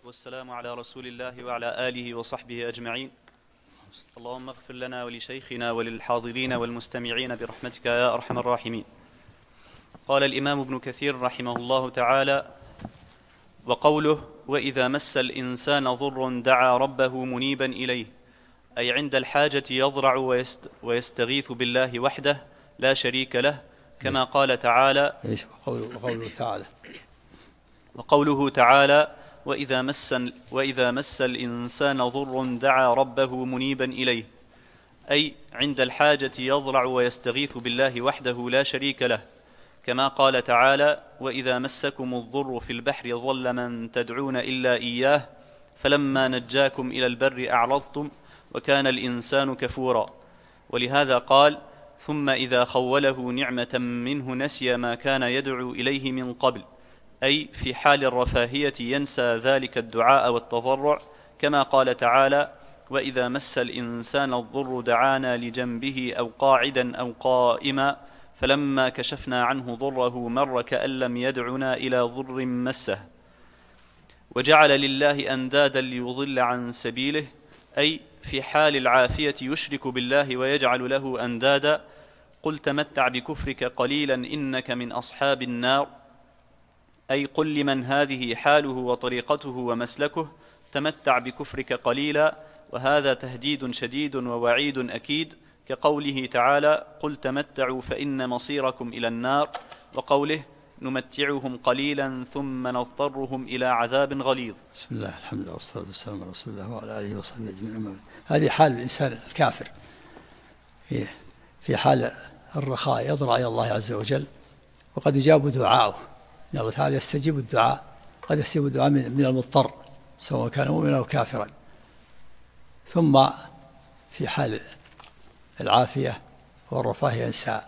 والسلام على رسول الله وعلى آله وصحبه أجمعين. اللهم اغفر لنا ولشيخنا وللحاضرين والمستمعين برحمتك يا أرحم الراحمين. قال الإمام ابن كثير رحمه الله تعالى: وقوله وإذا مس الإنسان ضر دعا ربه منيبا إليه، أي عند الحاجة يضرع ويستغيث بالله وحده لا شريك له، كما قال تعالى. وقوله تعالى: وإذا مس الإنسان ضر دعا ربه منيبا إليه، أي عند الحاجة يضرع ويستغيث بالله وحده لا شريك له، كما قال تعالى: وإذا مسكم الضر في البحر ضل من تدعون إلا إياه فلما نجاكم إلى البر أعرضتم وكان الإنسان كفورا. ولهذا قال: ثم إذا خوله نعمة منه نسي ما كان يدعو إليه من قبل، أي في حال الرفاهية ينسى ذلك الدعاء والتضرع، كما قال تعالى: وإذا مس الإنسان الضر دعانا لجنبه أو قاعدا أو قائما فلما كشفنا عنه ضره مر كأن لم يدعنا إلى ضر مسه. وجعل لله أندادا ليضل عن سبيله، أي في حال العافية يشرك بالله ويجعل له أندادا. قل تمتع بكفرك قليلا إنك من أصحاب النار، أي قل لمن هذه حاله وطريقته ومسلكه: تمتع بكفرك قليلا، وهذا تهديد شديد ووعيد أكيد، كقوله تعالى: قل تمتعوا فإن مصيركم إلى النار، وقوله: نمتعهم قليلا ثم نضطرهم إلى عذاب غليظ. بسم الله، الحمد لله والصلاة والسلام على رسول الله وعلى آله وصحبه أجمعين. هذه حال الإنسان الكافر في حال الرخاء، يضرع إلى الله عز وجل وقد يجاب دعاؤه، إن الله تعالى يستجيب الدعاء، قد يستجيب الدعاء من المضطر سواء كان مؤمنا أو كافرا. ثم في حال العافية والرفاه ينسى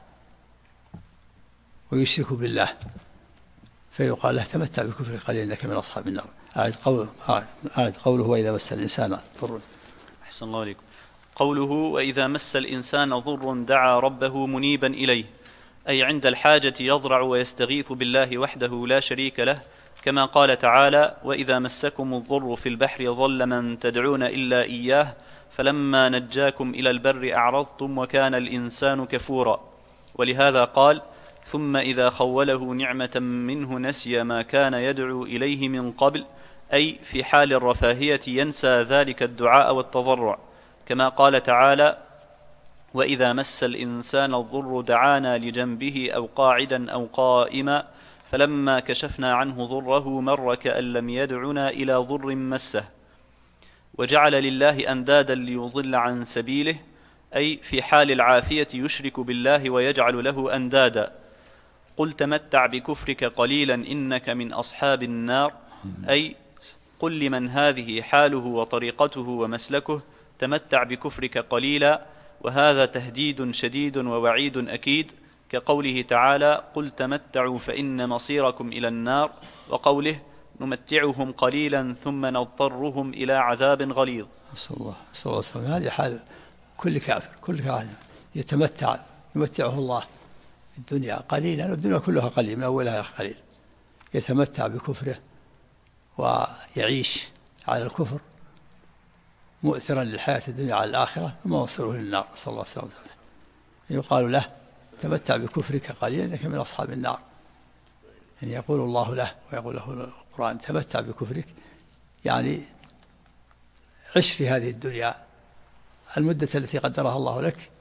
ويشرك بالله فيقال له: تمتع بكفر قليلا إنك من أصحاب النار. أعد قوله: وإذا مس الإنسان ضر. أحسن الله عليكم. قوله: وإذا مس الإنسان ضر دعا ربه منيبا إليه، أي عند الحاجة يضرع ويستغيث بالله وحده لا شريك له، كما قال تعالى: وإذا مسكم الضر في البحر ضل من تدعون إلا إياه فلما نجاكم إلى البر أعرضتم وكان الإنسان كفورا. ولهذا قال: ثم إذا خوله نعمة منه نسي ما كان يدعو إليه من قبل، أي في حال الرفاهية ينسى ذلك الدعاء والتضرع، كما قال تعالى: وإذا مس الإنسان الضر دعانا لجنبه أو قاعدا أو قائما فلما كشفنا عنه ضره مر كأن لم يدعنا إلى ضر مسه. وجعل لله أندادا ليضل عن سبيله، أي في حال العافية يشرك بالله ويجعل له أندادا. قل تمتع بكفرك قليلا إنك من أصحاب النار، أي قل لمن هذه حاله وطريقته ومسلكه: تمتع بكفرك قليلا، وهذا تهديد شديد ووعيد أكيد، كقوله تعالى: قل تمتعوا فإن مصيركم إلى النار، وقوله: نمتعهم قليلا ثم نضطرهم إلى عذاب غليظ. صلى الله عليه وسلم. هذه حال كل كافر، كل كافر يمتعه الله الدنيا قليلا، والدنيا كلها قليل من أولها إلى قليل، يتمتع بكفره ويعيش على الكفر مؤثرا للحياة الدنيا على الآخرة، ثم وصله للنار، صلى الله عليه وسلم. يقال له: تمتع بكفرك قليلا إنك من أصحاب النار. يعني يقول الله له ويقول له القرآن: تمتع بكفرك، يعني عش في هذه الدنيا المدة التي قدرها الله لك،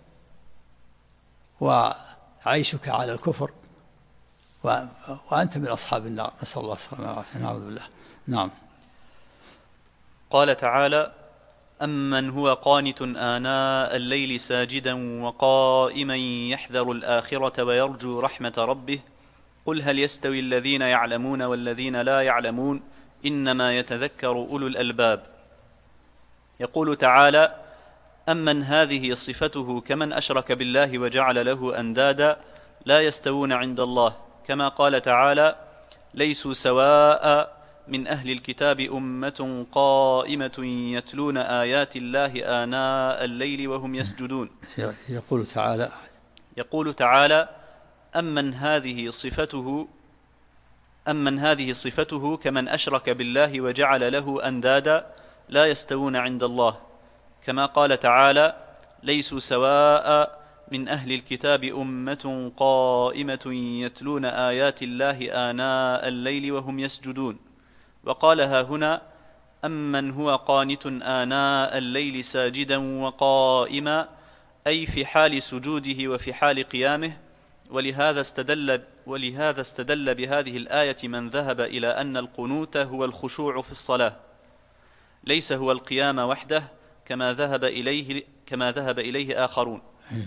وعيشك على الكفر وأنت من أصحاب النار، نسأل الله السلامة والعافية، نعوذ بالله. نعم. قال تعالى: أمن هو قانت آناء الليل ساجدا وقائما يحذر الآخرة ويرجو رحمة ربه، قل هل يستوي الذين يعلمون والذين لا يعلمون إنما يتذكر أولو الألباب. يقول تعالى: أمن هذه صفته كمن أشرك بالله وجعل له أندادا لا يستوون عند الله، كما قال تعالى: ليسوا سواء من أهل الكتاب أمة قائمة يتلون آيات الله آناء الليل وهم يسجدون. يقول تعالى: أمن هذه صفته أمن هذه صفته كمن أشرك بالله وجعل له أندادا لا يستوون عند الله، كما قال تعالى: ليسوا سواء من أهل الكتاب أمة قائمة يتلون آيات الله آناء الليل وهم يسجدون. وقال ها هنا: أمن هو قانت آناء الليل ساجدا وقائما، أي في حال سجوده وفي حال قيامه. ولهذا استدل بهذه الآية من ذهب إلى أن القنوت هو الخشوع في الصلاة، ليس هو القيام وحده كما ذهب إليه آخرون.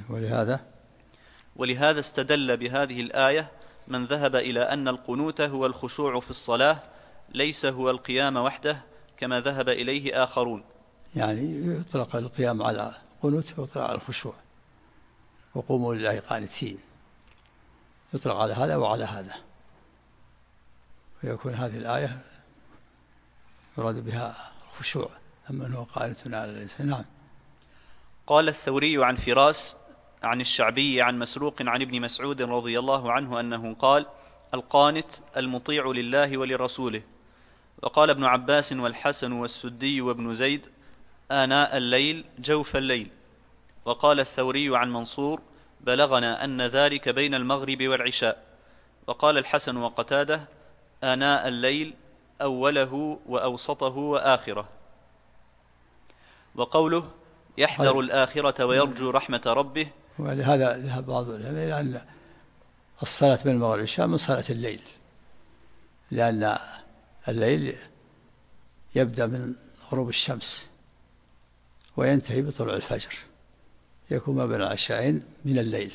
ولهذا استدل بهذه الآية من ذهب إلى أن القنوت هو الخشوع في الصلاة، ليس هو القيام وحده كما ذهب إليه آخرون. يعني يطلق القيام على القنوت ويطلق على الخشوع، وقوموا لله قانتين، يطلق على هذا وعلى هذا، ويكون هذه الآية يراد بها الخشوع، أما أنه قانت على اللسان. نعم. قال الثوري عن فراس عن الشعبي عن مسروق عن ابن مسعود رضي الله عنه أنه قال: القانت المطيع لله ولرسوله. وقال ابن عباس والحسن والسدي وابن زيد: آناء الليل جوف الليل. وقال الثوري عن منصور: بلغنا أن ذلك بين المغرب والعشاء. وقال الحسن وقتاده: آناء الليل أوله وأوسطه وآخره. وقوله: يحذر الآخرة ويرجو رحمة ربه. ولهذا ذهب بعض العلماء إلى أن الصلاة بين المغرب والعشاء من صلاة الليل، لأن الليل يبدأ من غروب الشمس وينتهي بطلوع الفجر، يكون ما بين العشاءين من الليل.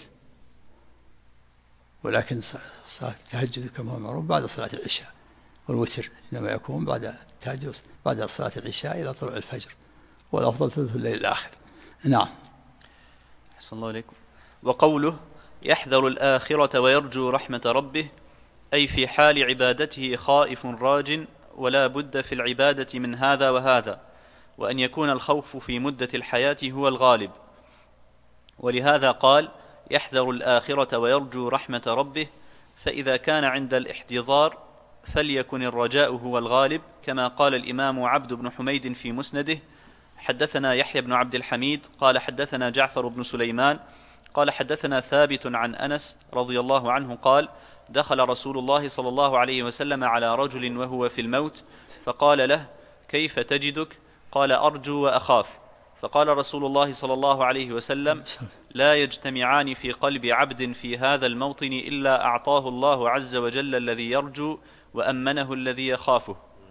ولكن صلاة التهجد كما هو معروف بعد صلاة العشاء، والوتر إنما يكون بعد التهجد بعد صلاة العشاء إلى طلوع الفجر، والأفضل ثلث الليل الآخر. نعم. أحسن الله إليكم. وقوله: يحذر الآخرة ويرجو رحمة ربه، أي في حال عبادته خائف راج، ولا بد في العبادة من هذا وهذا، وأن يكون الخوف في مدة الحياة هو الغالب. ولهذا قال: يحذر الآخرة ويرجو رحمة ربه، فإذا كان عند الاحتضار فليكن الرجاء هو الغالب، كما قال الإمام عبد بن حميد في مسنده: حدثنا يحيى بن عبد الحميد قال حدثنا جعفر بن سليمان قال حدثنا ثابت عن أنس رضي الله عنه قال: دخل رسول الله صلى الله عليه وسلم على رجل وهو في الموت، فقال له: كيف تجدك؟ قال: أرجو وأخاف. فقال رسول الله صلى الله عليه وسلم: لا يجتمعان في قلب عبد في هذا الموطن إلا أعطاه الله عز وجل الذي يرجو وأمنه الذي يخافه.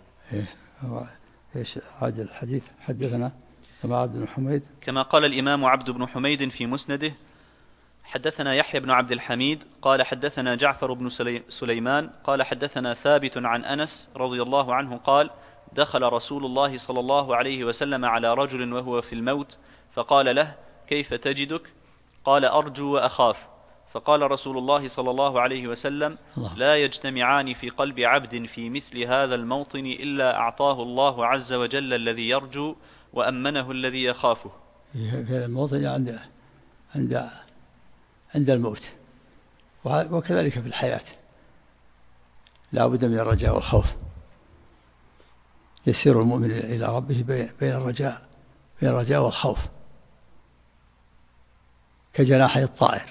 إيش هذا الحديث؟ حدثنا كما عبد بن حميد، كما قال الإمام عبد بن حميد في مسنده: حدثنا يحيى بن عبد الحميد قال حدثنا جعفر بن سليمان قال حدثنا ثابت عن أنس رضي الله عنه قال: دخل رسول الله صلى الله عليه وسلم على رجل وهو في الموت، فقال له: كيف تجدك؟ قال: أرجو وأخاف. فقال رسول الله صلى الله عليه وسلم: لا يجتمعان في قلب عبد في مثل هذا الموطن إلا أعطاه الله عز وجل الذي يرجو وأمنه الذي يخافه. في هذا الموطن عند الموت، وكذلك في الحياة لا بد من الرجاء والخوف. يسير المؤمن إلى ربه بين الرجاء والخوف كجناحي الطائر.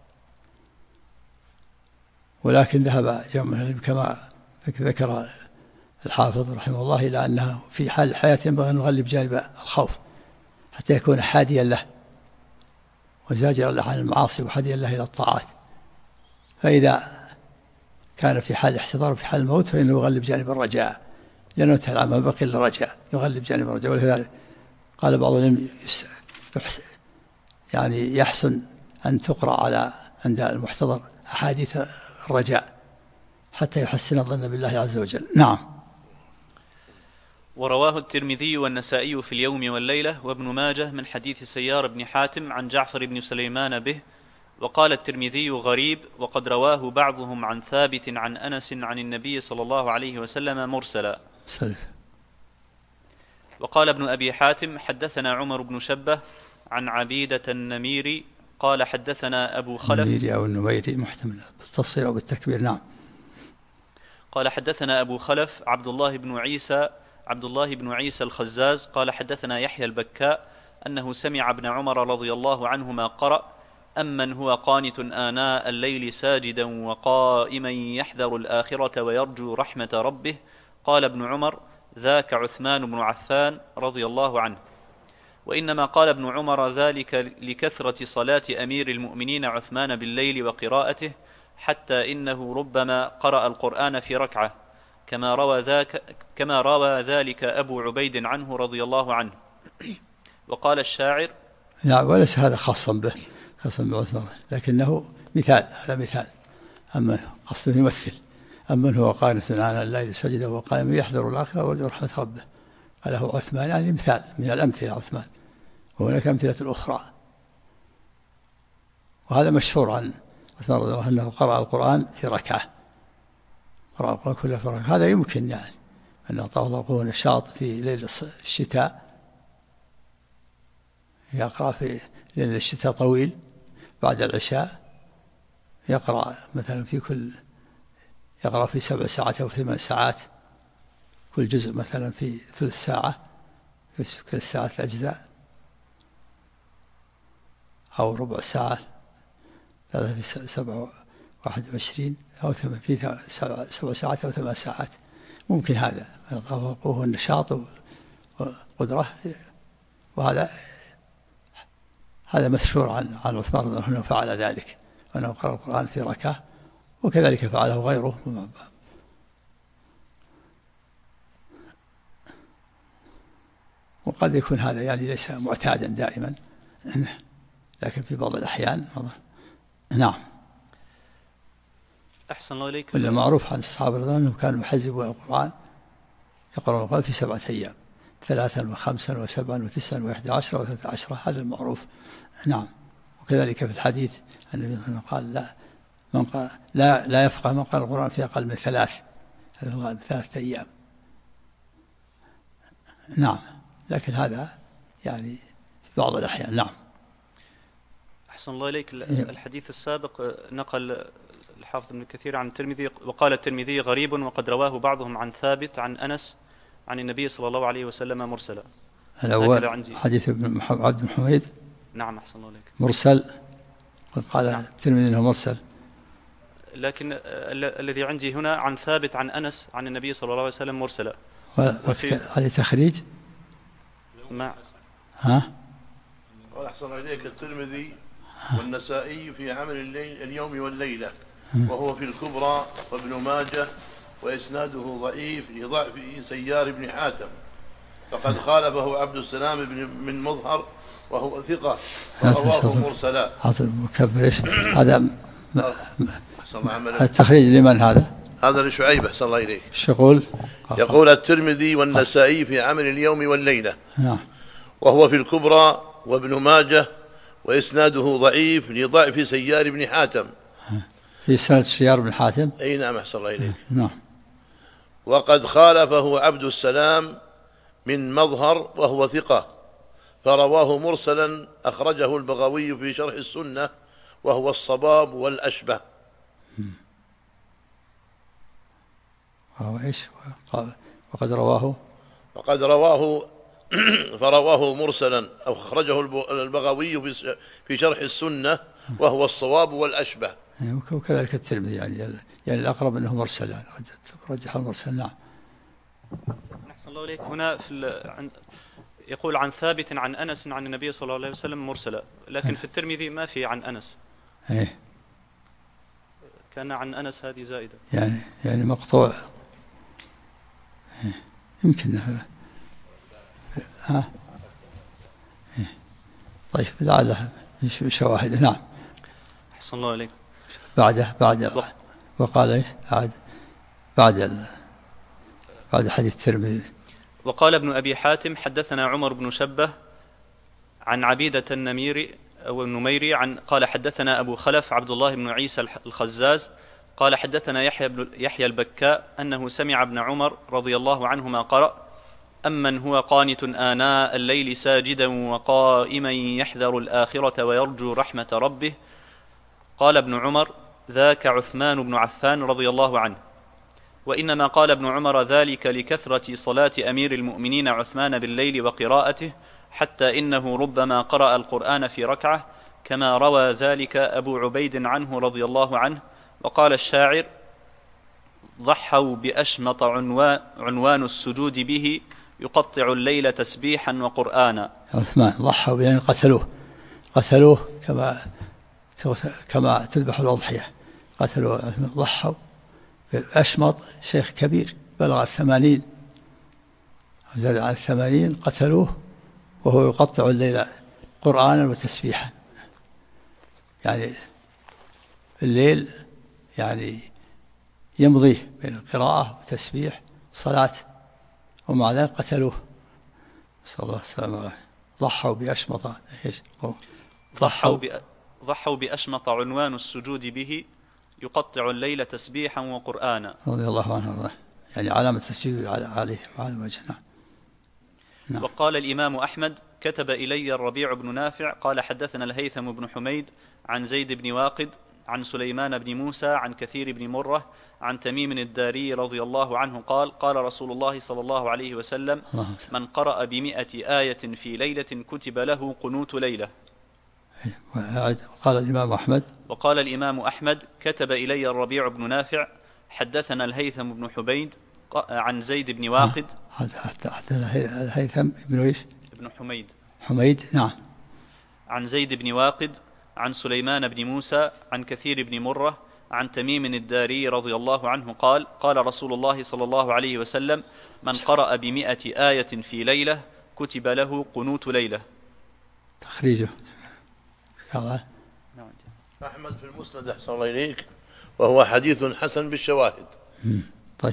ولكن ذهب جمع العلم كما ذكر الحافظ رحمه الله إلى أنه في حال الحياة ينبغي أن نغلب جانب الخوف حتى يكون حاديا له وزاجرا له عن المعاصي وحاديا له إلى الطاعات. فإذا كان في حال الاحتضار وفي حال الموت فإنه يغلب جانب الرجاء، لأنه تعالى ما بقي إلا الرجاء، يغلب جانب الرجاء. ولذلك قال بعض العلم يعني يحسن أن تقرأ عند المحتضر أحاديث الرجاء حتى يحسن الظن بالله عز وجل. نعم. ورواه الترمذي والنسائي في اليوم والليلة وابن ماجه من حديث سيار بن حاتم عن جعفر بن سليمان به. وقال الترمذي: غريب، وقد رواه بعضهم عن ثابت عن أنس عن النبي صلى الله عليه وسلم مرسلا. وقال ابن أبي حاتم: حدثنا عمر بن شبة عن عبيدة النميري قال حدثنا أبو خلف. النميري أو النميري محتمل بالتصير أو بالتكبير. نعم. قال حدثنا أبو خلف عبد الله بن عيسى الخزاز قال حدثنا يحيى البكاء أنه سمع ابن عمر رضي الله عنهما قرأ: أمن هو قانت آناء الليل ساجدا وقائما يحذر الآخرة ويرجو رحمة ربه. قال ابن عمر: ذاك عثمان بن عفان رضي الله عنه. وإنما قال ابن عمر ذلك لكثرة صلاة أمير المؤمنين عثمان بالليل وقراءته، حتى إنه ربما قرأ القرآن في ركعة، كما روى ذلك أبو عبيد عنه رضي الله عنه. وقال الشاعر: نعم، وليس هذا خاصا بعثمان، لكنه مثال، هذا مثال. أما قصده يمثل: أمن هو قانت آناء الليل ساجدا وقائما يحذر الآخرة ويرجو رحمة ربه. قال هو عثمان، يعني مثال من الأمثلة عثمان، وهناك أمثلة أخرى. وهذا مشهور عن عثمان رضي الله عنه أنه قرأ القرآن في ركعة، قرأ القرآن كله في ركعة. هذا يمكن يعني أن أعطاه الله قوة نشاط في ليل الشتاء، يقرأ في ليل الشتاء طويل بعد العشاء، يقرأ مثلا يقرأ في 7 ساعات أو 8 ساعات، كل جزء مثلا في ثلث ساعة، في كل ساعة 3 أجزاء، أو ربع ساعة، هذا في 27 أو في 7 ساعات أو 8 ساعات. ممكن هذا أعطاه قوة النشاط وقدرة. وهذا مشهور عن عثمان رضي الله عنه فعل ذلك، وأنه قرأ القرآن في ركعة، وكذلك فعله غيره. وقد يكون هذا يعني ليس معتادا دائما، لكن في بعض الأحيان. نعم. أحسن الله إليك. ولا معروف عن الصحابة رضي الله عنهم كانوا يحزبون القرآن، يقرأون القرآن في 7 أيام، 3 و5 و7 و9 و11 و13، هذا المعروف. نعم. وكذلك في الحديث النبي صلى الله عليه وسلم قال: لا يفقه من قرأ القرآن في أقل من 3، هذا 3 أيام. نعم، لكن هذا يعني في بعض الأحيان. نعم. أحسن الله إليك. الحديث السابق نقل الحافظ ابن كثير عن الترمذي، وقال الترمذي: غريب وقد رواه بعضهم عن ثابت عن أنس عن النبي صلى الله عليه وسلم مرسلا. هذا هو حديث عبد بن حميد. نعم. أحسن الله إليك. مرسل، قال نعم. الترمذي أنه مرسل، لكن الذي عندي هنا عن ثابت عن أنس عن النبي صلى الله عليه وسلم مرسلا. عليه تخريج؟ ما أحسن إليك الترمذي والنسائي في عمل اليوم والليلة، وهو في الكبرى، وابن ماجه، وإسناده ضعيف لضعف سيار بن حاتم، فقد خالفه عبد السلام من مظهر وهو ثقة، ورواه مرسلا. هذا التخريج لمن هذا؟ هذا لشعيبة صلى الله إليك. يقول الترمذي والنسائي في عمل اليوم والليلة، نعم، وهو في الكبرى، وابن ماجه، وإسناده ضعيف لضعف سيار بن حاتم. في سند سيار بن حاتم؟ أي نعم. أحسن الله إليك. نعم. وقد خالفه عبد السلام من مظهر وهو ثقة، فرواه مرسلا، أخرجه البغوي في شرح السنة، وهو الصباب والأشبه. وهو إيش؟ وقد رواه فرواه مرسلا، أخرجه البغوي في شرح السنة، وهو الصواب والأشبه. وكذلك الترمذي يعني الأقرب أنه مرسل، يعني رجح المرسل. نعم. أحسن الله إليك. هنا يقول عن ثابت عن أنس عن النبي صلى الله عليه وسلم مرسلا، لكن في الترمذي ما في عن أنس. كان عن أنس هذه زائدة، يعني مقطوع. يمكن طيب، لعله شواهد. نعم. أحسن الله عليك. بعد وقال ايش بعد حديث الترمذي. وقال ابن أبي حاتم: حدثنا عمر بن شبه عن عبيدة النميري قال حدثنا أبو خلف عبد الله بن عيسى الخزاز قال حدثنا يحيى البكاء أنه سمع ابن عمر رضي الله عنهما قرأ: أمن هو قانت آناء الليل ساجدا وقائما يحذر الآخرة ويرجو رحمة ربه. قال ابن عمر: ذاك عثمان بن عفان رضي الله عنه. وإنما قال ابن عمر ذلك لكثرة صلاة أمير المؤمنين عثمان بالليل وقراءته، حتى إنه ربما قرأ القرآن في ركعة، كما روى ذلك أبو عبيد عنه رضي الله عنه. وقال الشاعر: ضحوا بأشمط عنوان السجود به، يقطع الليل تسبيحا وقرآنا. عثمان ضحوا يعني قتلوه كما تذبح الأضحية، قتلوه. ضحوا بأشمط شيخ كبير بلغ 80 وزاد عن 80، قتلوه وهو يقطع الليل قرآنا وتسبيحا، يعني الليل يعني يمضيه بين القراءة وتسبيح صلاة، ومع ذلك قتلوه، صلى الله عليه وسلم. ضحوا بأشمط، ضحوا بأشمط عنوان السجود به، يقطع الليل تسبيحا وقرآنا. رضي الله عنه، يعني علامة السجود عليه وعلى وجهه. نعم. وقال الإمام أحمد: كتب إلي الربيع بن نافع قال حدثنا الهيثم بن حميد عن زيد بن واقد عن سليمان بن موسى عن كثير بن مرة عن تميم الداري رضي الله عنه قال: قال رسول الله صلى الله عليه وسلم: من قرأ ب100 آية في ليلة كتب له قنوت ليلة. وقال الإمام أحمد: كتب إلي الربيع بن نافع حدثنا الهيثم بن حميد عن زيد بن واقد. الهيثم بن ايش؟ ابن حميد. نعم. عن زيد بن واقد عن سليمان بن موسى عن كثير بن مرة عن تميم الداري رضي الله عنه قال: قال رسول الله صلى الله عليه وسلم: من قرأ ب100 آية في ليلة كتب له قنوت ليلة. تخريجه أحمد في المسند أحسن الله إليك، وهو حديث حسن بالشواهد. طيب.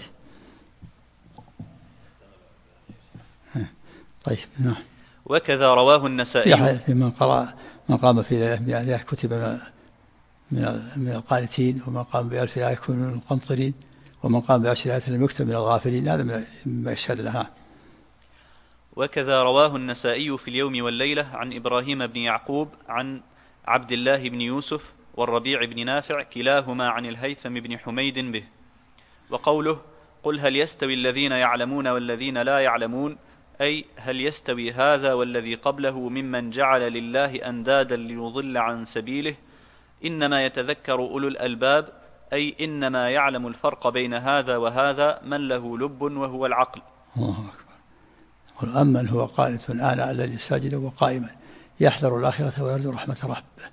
نعم. وكذا رواه النسائي في حديث من قام في ليلة 100 كتب من القانتين، ومن قام ب1000 آية يكون من المقنطرين، ومن قام ب10 آيات لم يكتب من الغافلين. هذا مما يشهد لها. وكذا رواه النسائي في اليوم والليلة عن إبراهيم بن يعقوب عن عبد الله بن يوسف والربيع بن نافع كلاهما عن الهيثم بن حميد به. وقوله: قل هل يستوي الذين يعلمون والذين لا يعلمون، أي هل يستوي هذا والذي قبله ممن جعل لله أندادا ليضل عن سبيله؟ إنما يتذكر أولو الألباب، أي إنما يعلم الفرق بين هذا وهذا من له لب وهو العقل. الله أكبر. قل أمن هو قانت آناء الليل ساجدا وقائما يحذر الآخرة ويرجو رحمة ربه.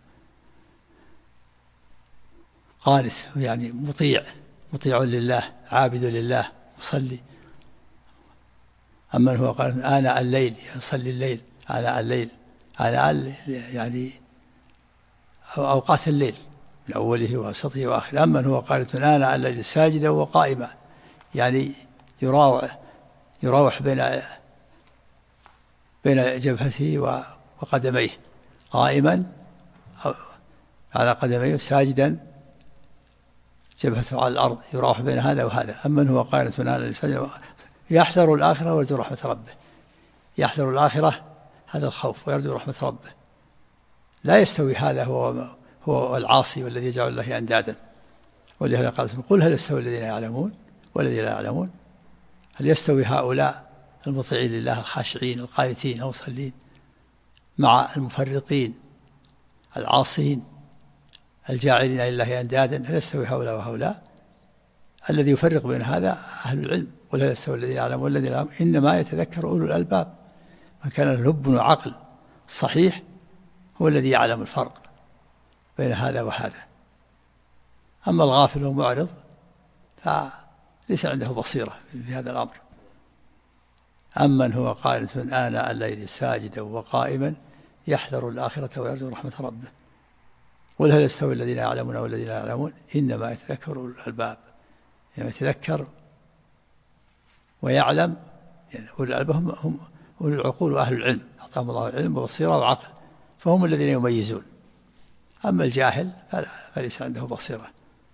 قانت يعني مطيع لله، عابد لله، مصلي. أمن هو قانت آناء الليل، يصلي الليل، آناء الليل، يعني أوقات الليل من أوله ووسطه وآخره. أمن هو قانت آناء الليل ساجدا وقائما، يعني يراوح بين جبهته وقدميه، قائما على قدميه، ساجدا جبهته على الأرض، يراوح بين هذا وهذا. أمن هو قانت آناء الليل ساجدا يحذر الآخرة ويرجو رحمة ربه. يحذر الآخرة، هذا الخوف، ويرجو رحمة ربه. لا يستوي هذا هو العاصي والذي يجعل الله أندادا. ولهذا قال: قل هل يستوي الذين يعلمون والذين لا يعلمون؟ هل يستوي هؤلاء المطيعين لله الخاشعين القانتين المصلين مع المفرطين العاصين الجاعلين لله أندادا؟ هل يستوي هؤلاء وهؤلاء؟ الذي يفرق بين هذا أهل العلم. قل هل يستوي الذين يعلمون والذين لا يعلمون، إنما يتذكر أولو الألباب. من كان له لب وعقل صحيح هو الذي يعلم الفرق بين هذا وهذا. أما الغافل والمعرض فليس عنده بصيرة في هذا الأمر. أمن هو قانت آناء الليل ساجدا وقائما يحذر الآخرة ويرجو رحمة ربه. قل هل يستوي الذين يعلمون والذين لا يعلمون، إنما يتذكر أولو الألباب. يعني يتذكر ويعلم، يعني أولو الألباب هم أولو العقول وأهل العلم، أعطاهم الله العلم وبصيرة وعقل، فهم الذين يميزون. أما الجاهل فليس عنده بصيرة.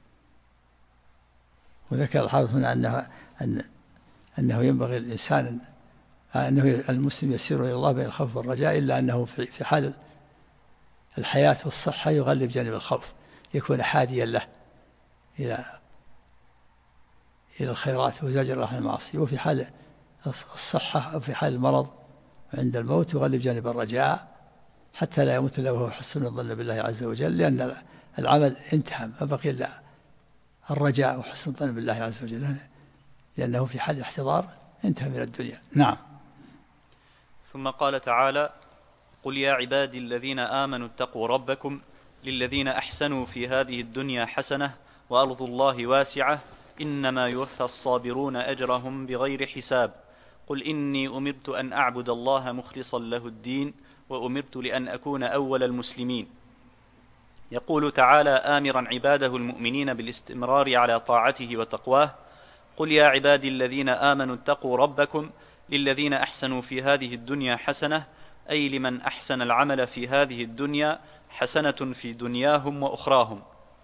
وذكر الحافظ هنا أنه ينبغي الإنسان أنه المسلم يسير إلى الله بين الخوف والرجاء، إلا أنه في حال الحياة والصحة يغلب جانب الخوف، يكون حاديا له إلى الخيرات وزجر عن المعاصي، وفي حال الصحة أو في حال المرض عند الموت يغلب جانب الرجاء حتى لا يموت إلا وهو حسن الظن بالله عز وجل، لأن العمل انتهى ما بقي إلا الرجاء وحسن الظن بالله عز وجل، لأنه في حال الاحتضار انتهى من الدنيا. نعم. ثم قال تعالى: قل يا عبادي الذين آمنوا اتقوا ربكم للذين أحسنوا في هذه الدنيا حسنة وأرض الله واسعة إنما يوفى الصابرون أجرهم بغير حساب. قل إني أمرت أن أعبد الله مخلصا له الدين وأمرت لأن أكون أول المسلمين. يقول تعالى آمرا عباده المؤمنين بالاستمرار على طاعته وتقواه: قل يا عبادي الذين آمنوا اتقوا ربكم للذين أحسنوا في هذه الدنيا حسنة، أي لمن أحسن العمل في هذه الدنيا حسنة في دنياهم وأخراهم.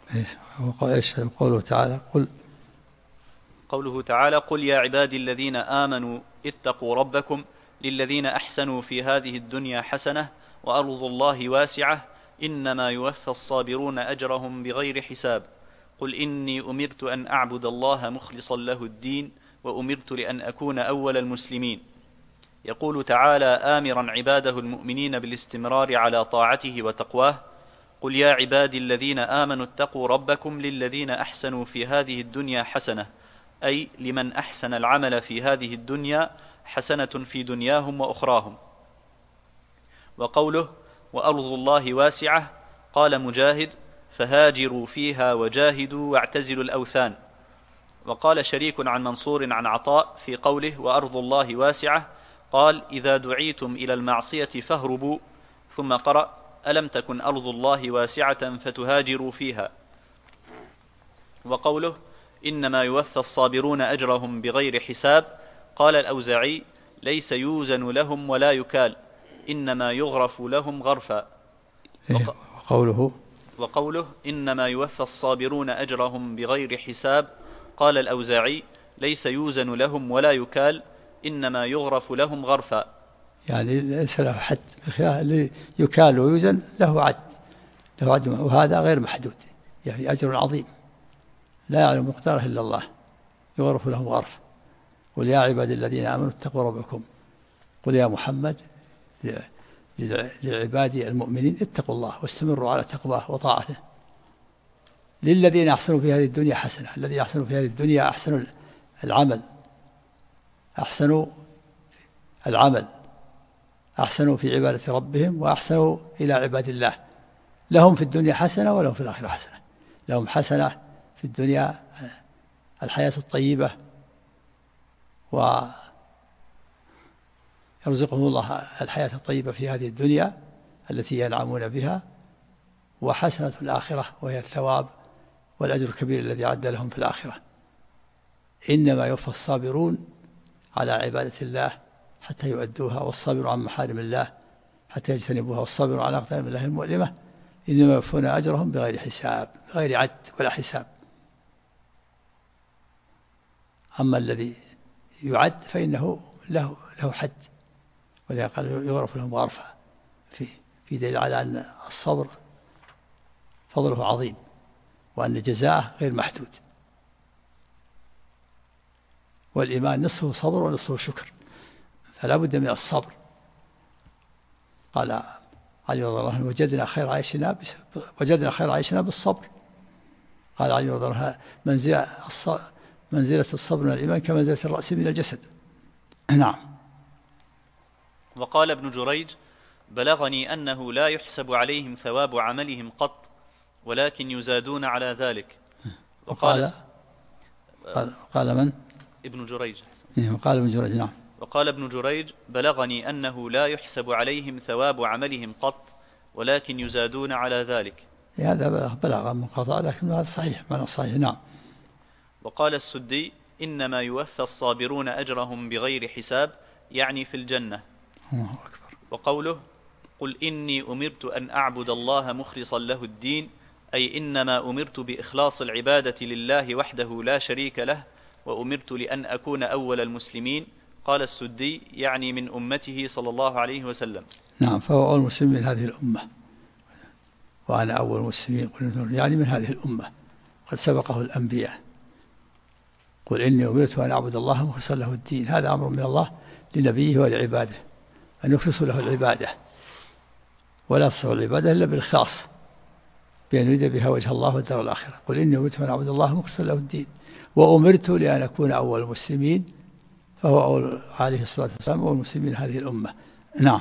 قوله تعالى قل يا عبادي الذين آمنوا اتقوا ربكم للذين أحسنوا في هذه الدنيا حسنة وأرض الله واسعة إنما يوفى الصابرون أجرهم بغير حساب. قل إني أمرت أن أعبد الله مخلصا له الدين وأمرت لأن أكون أول المسلمين. يقول تعالى آمرا عباده المؤمنين بالاستمرار على طاعته وتقواه: قل يا عبادي الذين آمنوا اتقوا ربكم للذين أحسنوا في هذه الدنيا حسنة، أي لمن أحسن العمل في هذه الدنيا حسنة في دنياهم وأخراهم. وقوله وأرض الله واسعة قال مجاهد: فهاجروا فيها وجاهدوا واعتزلوا الأوثان. وقال شريك عن منصور عن عطاء في قوله وأرض الله واسعة قال: إذا دعيتم إلى المعصية فاهربوا، ثم قرأ: ألم تكن أرض الله واسعة فتهاجروا فيها. وقوله إنما يوفى الصابرون أجرهم بغير حساب قال الأوزاعي: ليس يوزن لهم ولا يكال، إنما يغرف لهم غرفا. وقوله إنما يوفى الصابرون أجرهم بغير حساب قال الأوزاعي: ليس يوزن لهم ولا يكال، إنما يغرف لهم غرفا. يعني ليس له حد، اللي يكال ويوزن له عد وهذا غير محدود، يعني أجر عظيم لا يعلم مقداره إلا الله، يغرف لهم غرف. قل يا عبادي الذين آمنوا اتقوا ربكم، قل يا محمد لعبادي المؤمنين اتقوا الله واستمروا على تقواه وطاعته للذين أحسنوا في هذه الدنيا حسنة. الذين أحسنوا في هذه الدنيا أحسنوا العمل، أحسنوا في عبادة ربهم وأحسنوا إلى عباد الله. لهم في الدنيا حسنة ولهم في الآخرة حسنة. لهم حسنة في الدنيا الحياة الطيبة ويرزقهم الله الحياة الطيبة في هذه الدنيا التي ينعمون بها، وحسنة الآخرة وهي الثواب والأجر الكبير الذي عد لهم في الآخرة. إنما يوفى الصابرون على عبادة الله حتى يؤدوها، والصابر عن محارم الله حتى يجتنبوها، والصابر على أقدام الله المؤلمة إنما يوفون أجرهم بغير حساب، بغير عد ولا حساب. أما الذي يعد فإنه له حد، ولذلك قال يغرف لهم غرفة، في دليل على أن الصبر فضله عظيم وأن جزاءه غير محدود. والإيمان نصفه صبر ونصفه شكر، فلا بد من الصبر. قال علي رضي الله عنه وجدنا خير عيشنا بالصبر. قال علي رضي الله عنه منزلة الصبر من الإيمان كمنزلة الرأس من الجسد. نعم. وقال ابن جريج: بلغني أنه لا يحسب عليهم ثواب عملهم قط ولكن يزادون على ذلك. قال من؟ ابن جريج. قال ابن جريج. نعم. وقال ابن جريج: بلغني أنه لا يحسب عليهم ثواب عملهم قط ولكن يزادون على ذلك. هذا بلغ منقطع لكن هذا صحيح، معنى صحيح. نعم. وقال السدي: إنما يوفى الصابرون أجرهم بغير حساب، يعني في الجنة. الله أكبر. وقوله قل إني أمرت أن أعبد الله مخلصا له الدين، أي إنما أمرت بإخلاص العبادة لله وحده لا شريك له، وأمرت لأن أكون أول المسلمين. قال السدي: يعني من أمته صلى الله عليه وسلم. نعم، فهو أول مسلم من هذه الأمة، وأنا أول المسلمين يعني من هذه الأمة، قد سبقه الأنبياء. قل إني أمرت أن أعبد الله مخلصا له الدين. هذا أمر من الله لنبيه ولعباده أن يخلصوا له العبادة، ولا تصح العبادة إلا بالإخلاص بأن يريد بها وجه الله والدار الآخرة. قل إني أمرت أن أعبد الله مخلصا له الدين وأمرت لأن أكون أول المسلمين، فهو أول عليه الصلاة والسلام أول المسلمين هذه الأمة. نعم.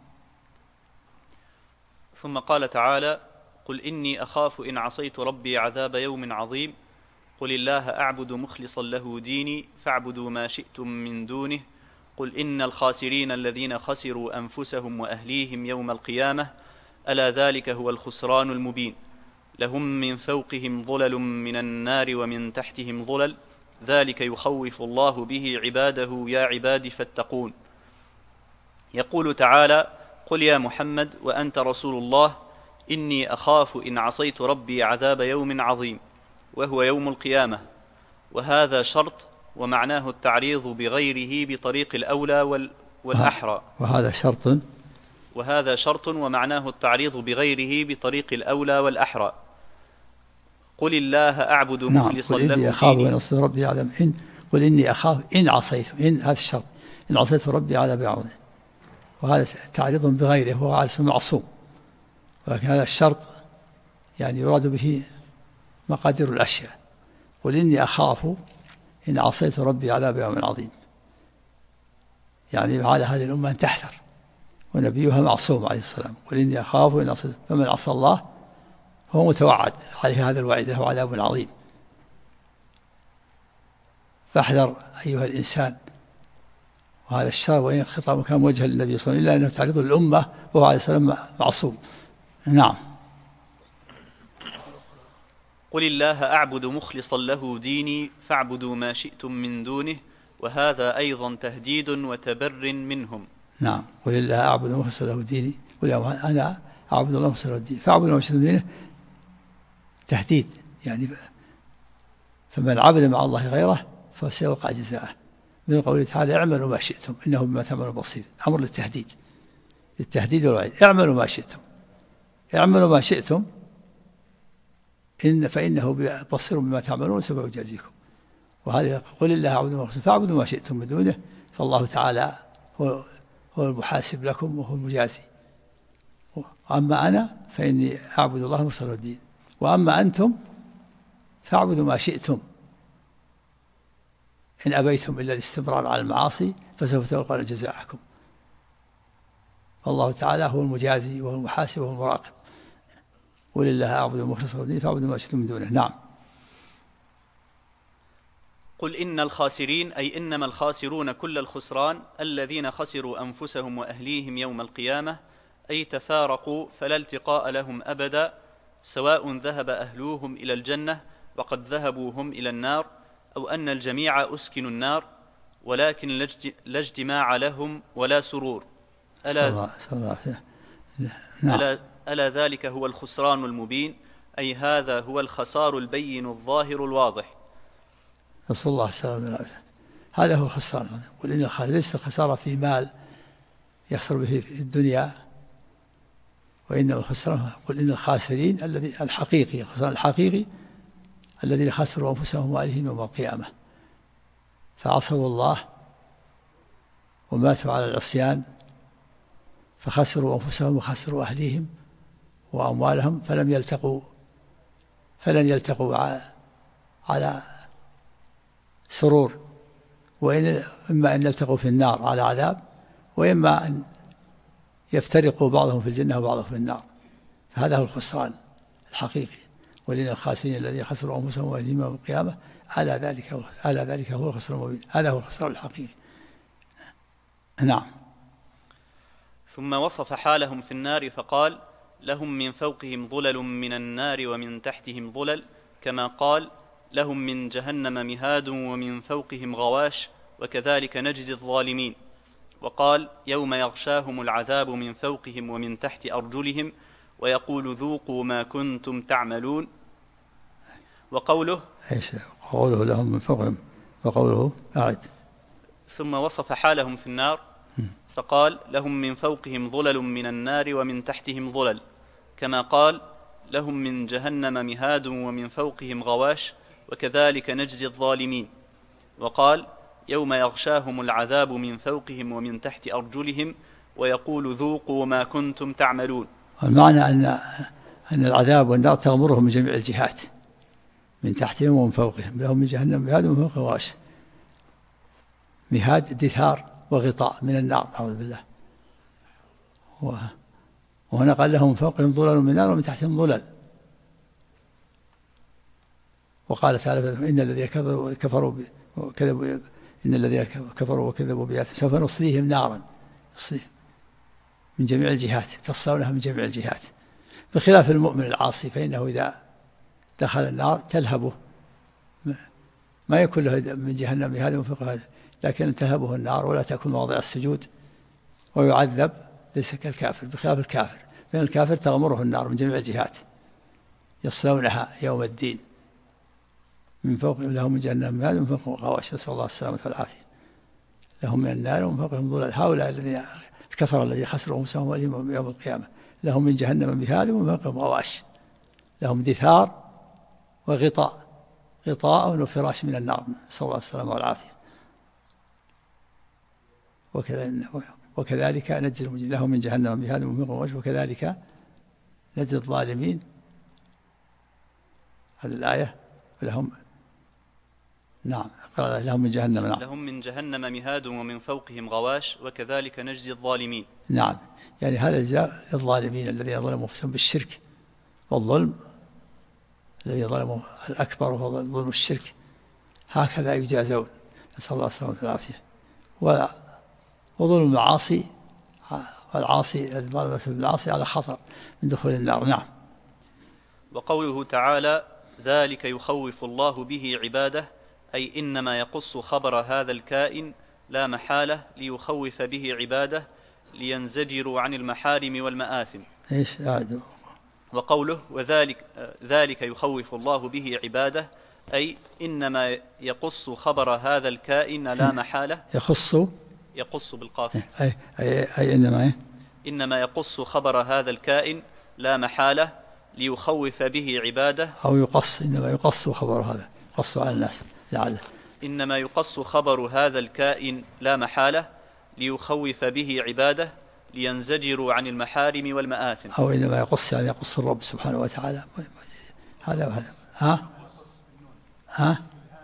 ثم قال تعالى: قل إني أخاف إن عصيت ربي عذاب يوم عظيم. قل الله أعبد مخلصا له ديني فاعبدوا ما شئتم من دونه. قل إن الخاسرين الذين خسروا أنفسهم وأهليهم يوم القيامة ألا ذلك هو الخسران المبين. لهم من فوقهم ظلل من النار ومن تحتهم ظلل ذلك يخوف الله به عباده يا عباد فاتقون. يقول تعالى: قل يا محمد وأنت رسول الله إني أخاف إن عصيت ربي عذاب يوم عظيم، وهو يوم القيامة. وهذا شرط ومعناه التعريض بغيره بطريق الأولى والأحرى. وهذا شرط ومعناه التعريض بغيره بطريق الأولى والأحرى. قل الله أعبد مخلصا له ديني. أخاف إن عصيت ربي عذاب قل إني أخاف إن عصيت، إن هذا الشرط، إن عصيت ربي عذاب عظيم، وهذا تعريض بغيره وهو على اسم معصوم، ولكن هذا الشرط يعني يراد به مقادير الأشياء. قل إني أخاف إن عصيت ربي عذاب يوم عظيم، يعني على هذه الأمة أن تحذر، ونبيها معصوم عليه السلام. قل إني أخاف إن عصيت، فمن عصى الله هو متوعد عليه هذا الوعيد، له عذاب عظيم. فاحذر أيها الإنسان. وهذا الشر وإن خطاب كان موجها للنبي صلى الله عليه وسلم إلا أنه تعريض للأمة وهو عليه السلام معصوم. نعم. قل الله أعبد مخلصا له ديني فاعبدوا ما شئتم من دونه. وهذا أيضا تهديد وتبر منهم. نعم. قل الله أعبد مخلصا له ديني، قل أنا أعبد الله مخلصا له ديني فاعبدوا ما شئتم من دينه، تهديد يعني. فمن عبد مع الله غيره فسيلقى جزاءه، من قوله تعالى: اعملوا ما شئتم إنه بما تعملون بصير. أمر للتهديد، للتهديد والوعيد. اعملوا ما شئتم، اعملوا ما شئتم فإنه بصير بما تعملون سوف يجازيكم. وهذا قل الله أعبد مخلصا فاعبدوا ما شئتم من دونه، فالله تعالى هو المحاسب لكم وهو المجازي. أما أنا فإني أعبد الله مخلصا له الدين، وأما أنتم فاعبدوا ما شئتم إن أبيتم إلا الاستمرار على المعاصي فسوف تلقون جزاءكم. فالله تعالى هو المجازي وهو المحاسب وهو المراقب. قل الله أعبد مخلصا له الدين فاعبدوا ما شئتم من دونه. نعم. قل إن الخاسرين أي إنما الخاسرون كل الخسران الذين خسروا أنفسهم وأهليهم يوم القيامة، أي تفارقوا فلا التقاء لهم أبدا، سواء ذهب أهلوهم إلى الجنة وقد ذهبوا هم إلى النار، أو أن الجميع أسكنوا النار، ولكن لا اجتماع لهم ولا سرور. ألا ذلك هو الخسران المبين، أي هذا هو الخسار البين الظاهر الواضح. نسأل الله السلامة والعافية. هذا هو الخسران. قل إن ليس الخسارة في مال يخسر به في الدنيا، وإنما الخسران قل إن الخاسرين الحقيقي، الخسران الحقيقي الذين خسروا أنفسهم وأهليهم يوم القيامة، فعصوا الله وماتوا على العصيان فخسروا أنفسهم وخسروا أهليهم وأموالهم، فلن يلتقوا على سرور، إما أن يلتقوا في النار على عذاب، وإما أن يفترقوا بعضهم في الجنة وبعضهم في النار. فهذا هو الخسران الحقيقي. ولين الخاسرين الذين خسروا أنفسهم وأهليهم يوم القيامة ألا ذلك هو الخسران المبين. هذا هو الخسران الحقيقي. نعم. ثم وصف حالهم في النار فقال: لهم من فوقهم ظلل من النار ومن تحتهم ظلل، كما قال: لهم من جهنم مهاد ومن فوقهم غواش وكذلك نجزي الظالمين. وقال: يوم يغشاهم العذاب من فوقهم ومن تحت أرجلهم ويقول ذوقوا ما كنتم تعملون. وقوله لهم من فوقهم، وقوله أعد. ثم وصف حالهم في النار فقال: لهم من فوقهم ظلل من النار ومن تحتهم ظلل، كما قال: لهم من جهنم مهاد ومن فوقهم غواش وكذلك نجزي الظالمين. وقال يوم يغشاهم العذاب من فوقهم ومن تحت أرجلهم ويقول ذوقوا ما كنتم تعملون. المعنى أن العذاب والنار تغمرهم من جميع الجهات، من تحتهم ومن فوقهم، لهم من جهنم مهاد ومن فوقهم غواش. مهاد دثار وغطاء من النار، أعوذ بالله. وهنا قال لهم من فوقهم ظلل من نار ومن تحتهم ظلل. وقال تعالى إن الذين كفروا وكذبوا إن الذين كفروا وكذبوا بآياتنا سوف نصليهم نارا، نصليهم من جميع الجهات، تصلونها من جميع الجهات، بخلاف المؤمن العاصي فإنه إذا دخل النار تلهبه، ما يكون له من جهنم هذا ومن فوق هذا، لكن تلهبه النار ولا تكون مواضع السجود ويعذب، ليس كالكافر، بخلاف الكافر فإن الكافر تغمره النار من جميع الجهات يصلونها يوم الدين من فوقهم لهم من جهنم هذا ومن فوقهم غواش، نسأل الله السلامة والعافية. لهم من النار ومن فوقهم ظلل. هؤلاء الذين الكفر الذين خسروا أنفسهم واليهم يوم القيامة لهم من جهنم مهاد ومن فوقهم غواش، لهم دثار وغطاء، غطاء وفراش من النار، نسأل الله السلامة والعافية. وكذلك نجزي المجرمين، لهم من جهنم مهاد ومن فوقهم غواش وكذلك نجزي الظالمين. هذه الآية. ولهم نعم قال لهم من جهنم، نعم لهم من جهنم مهاد ومن فوقهم غواش وكذلك نجزي الظالمين. نعم، يعني هذا الجزاء للظالمين الذين ظلموا أنفسهم بالشرك والظلم، الذين ظلموا الأكبر وهو ظلم الشرك، هكذا يجازون، نسأل الله السلامة والعافية. وظلم المعاصي، والعاصي الذي ظلم نفسه بالمعاصي على خطر من دخول النار. نعم. وقوله تعالى ذلك يخوف الله به عباده، أي إنما يقص خبر هذا الكائن لا محالة ليخوف به عباده لينزجروا عن المحارم والمآثم. إيش أعد؟ وقوله ذلك يخوف الله به عباده، أي إنما يقص خبر هذا الكائن لا محالة. يقص بالقاف. أي إنما يقص خبر هذا الكائن لا محالة ليخوف به عباده، أو يقص، إنما يقص خبر هذا، يقص على الناس لعله. إنما يقص خبر هذا الكائن لا محالة ليخوف به عباده لينزجروا عن المحارم والمآثم. أو إنما يقص يعني يقص الرب سبحانه وتعالى. هذا وهذا. ها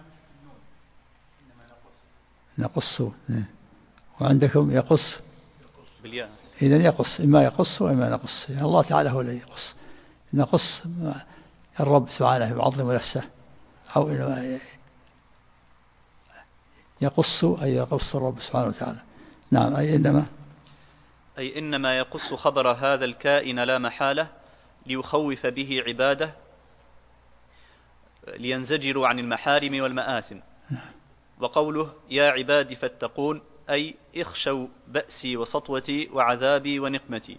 نقص، وعندكم يقص بالياء. إذن يقص، إما يقص وإما نقص، يعني الله تعالى هو الذي يقص. نقص الرب سبحانه يعظم نفسه، أو إنما يقص أي يقص الرب سبحانه وتعالى. نعم. أي إنما يقص خبر هذا الكائن لا محالة ليخوف به عباده لينزجروا عن المحارم والمآثم. وقوله يا عبادي فاتقون، أي اخشوا بأسي وسطوتي وعذابي ونقمتي.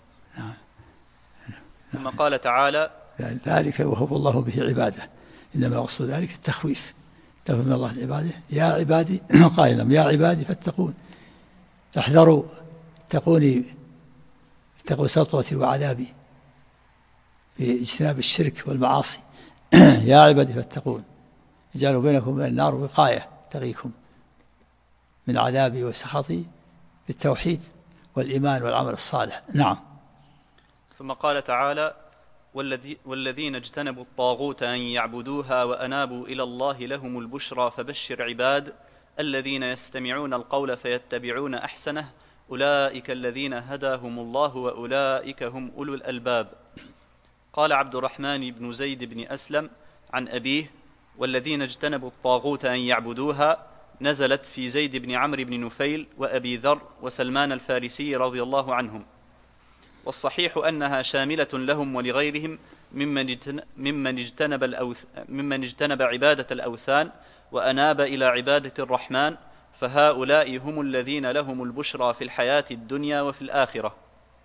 ثم قال تعالى ذلك يخوف الله به عباده، إنما يقصد ذلك التخويف، تخويف من الله لعباده. يا عبادي قال لهم يا عبادي فاتقون، احذروا، اتقوا سطوتي وعذابي باجتناب الشرك والمعاصي. يا عبادي فاتقون، اجعلوا بينكم وبين النار وقاية تقيكم من عذابي وسخطي بالتوحيد والإيمان والعمل الصالح. نعم. ثم قال تعالى والذين اجتنبوا الطاغوت أن يعبدوها وأنابوا إلى الله لهم البشرى فبشر عباد الذين يستمعون القول فيتبعون أحسنه أولئك الذين هداهم الله وأولئك هم أولو الألباب. قال عبد الرحمن بن زيد بن أسلم عن أبيه والذين اجتنبوا الطاغوت أن يعبدوها نزلت في زيد بن عمرو بن نفيل وأبي ذر وسلمان الفارسي رضي الله عنهم، والصحيح أنها شاملة لهم ولغيرهم ممن اجتنب عبادة الأوثان وأناب إلى عبادة الرحمن، فهؤلاء هم الذين لهم البشرى في الحياة الدنيا وفي الآخرة.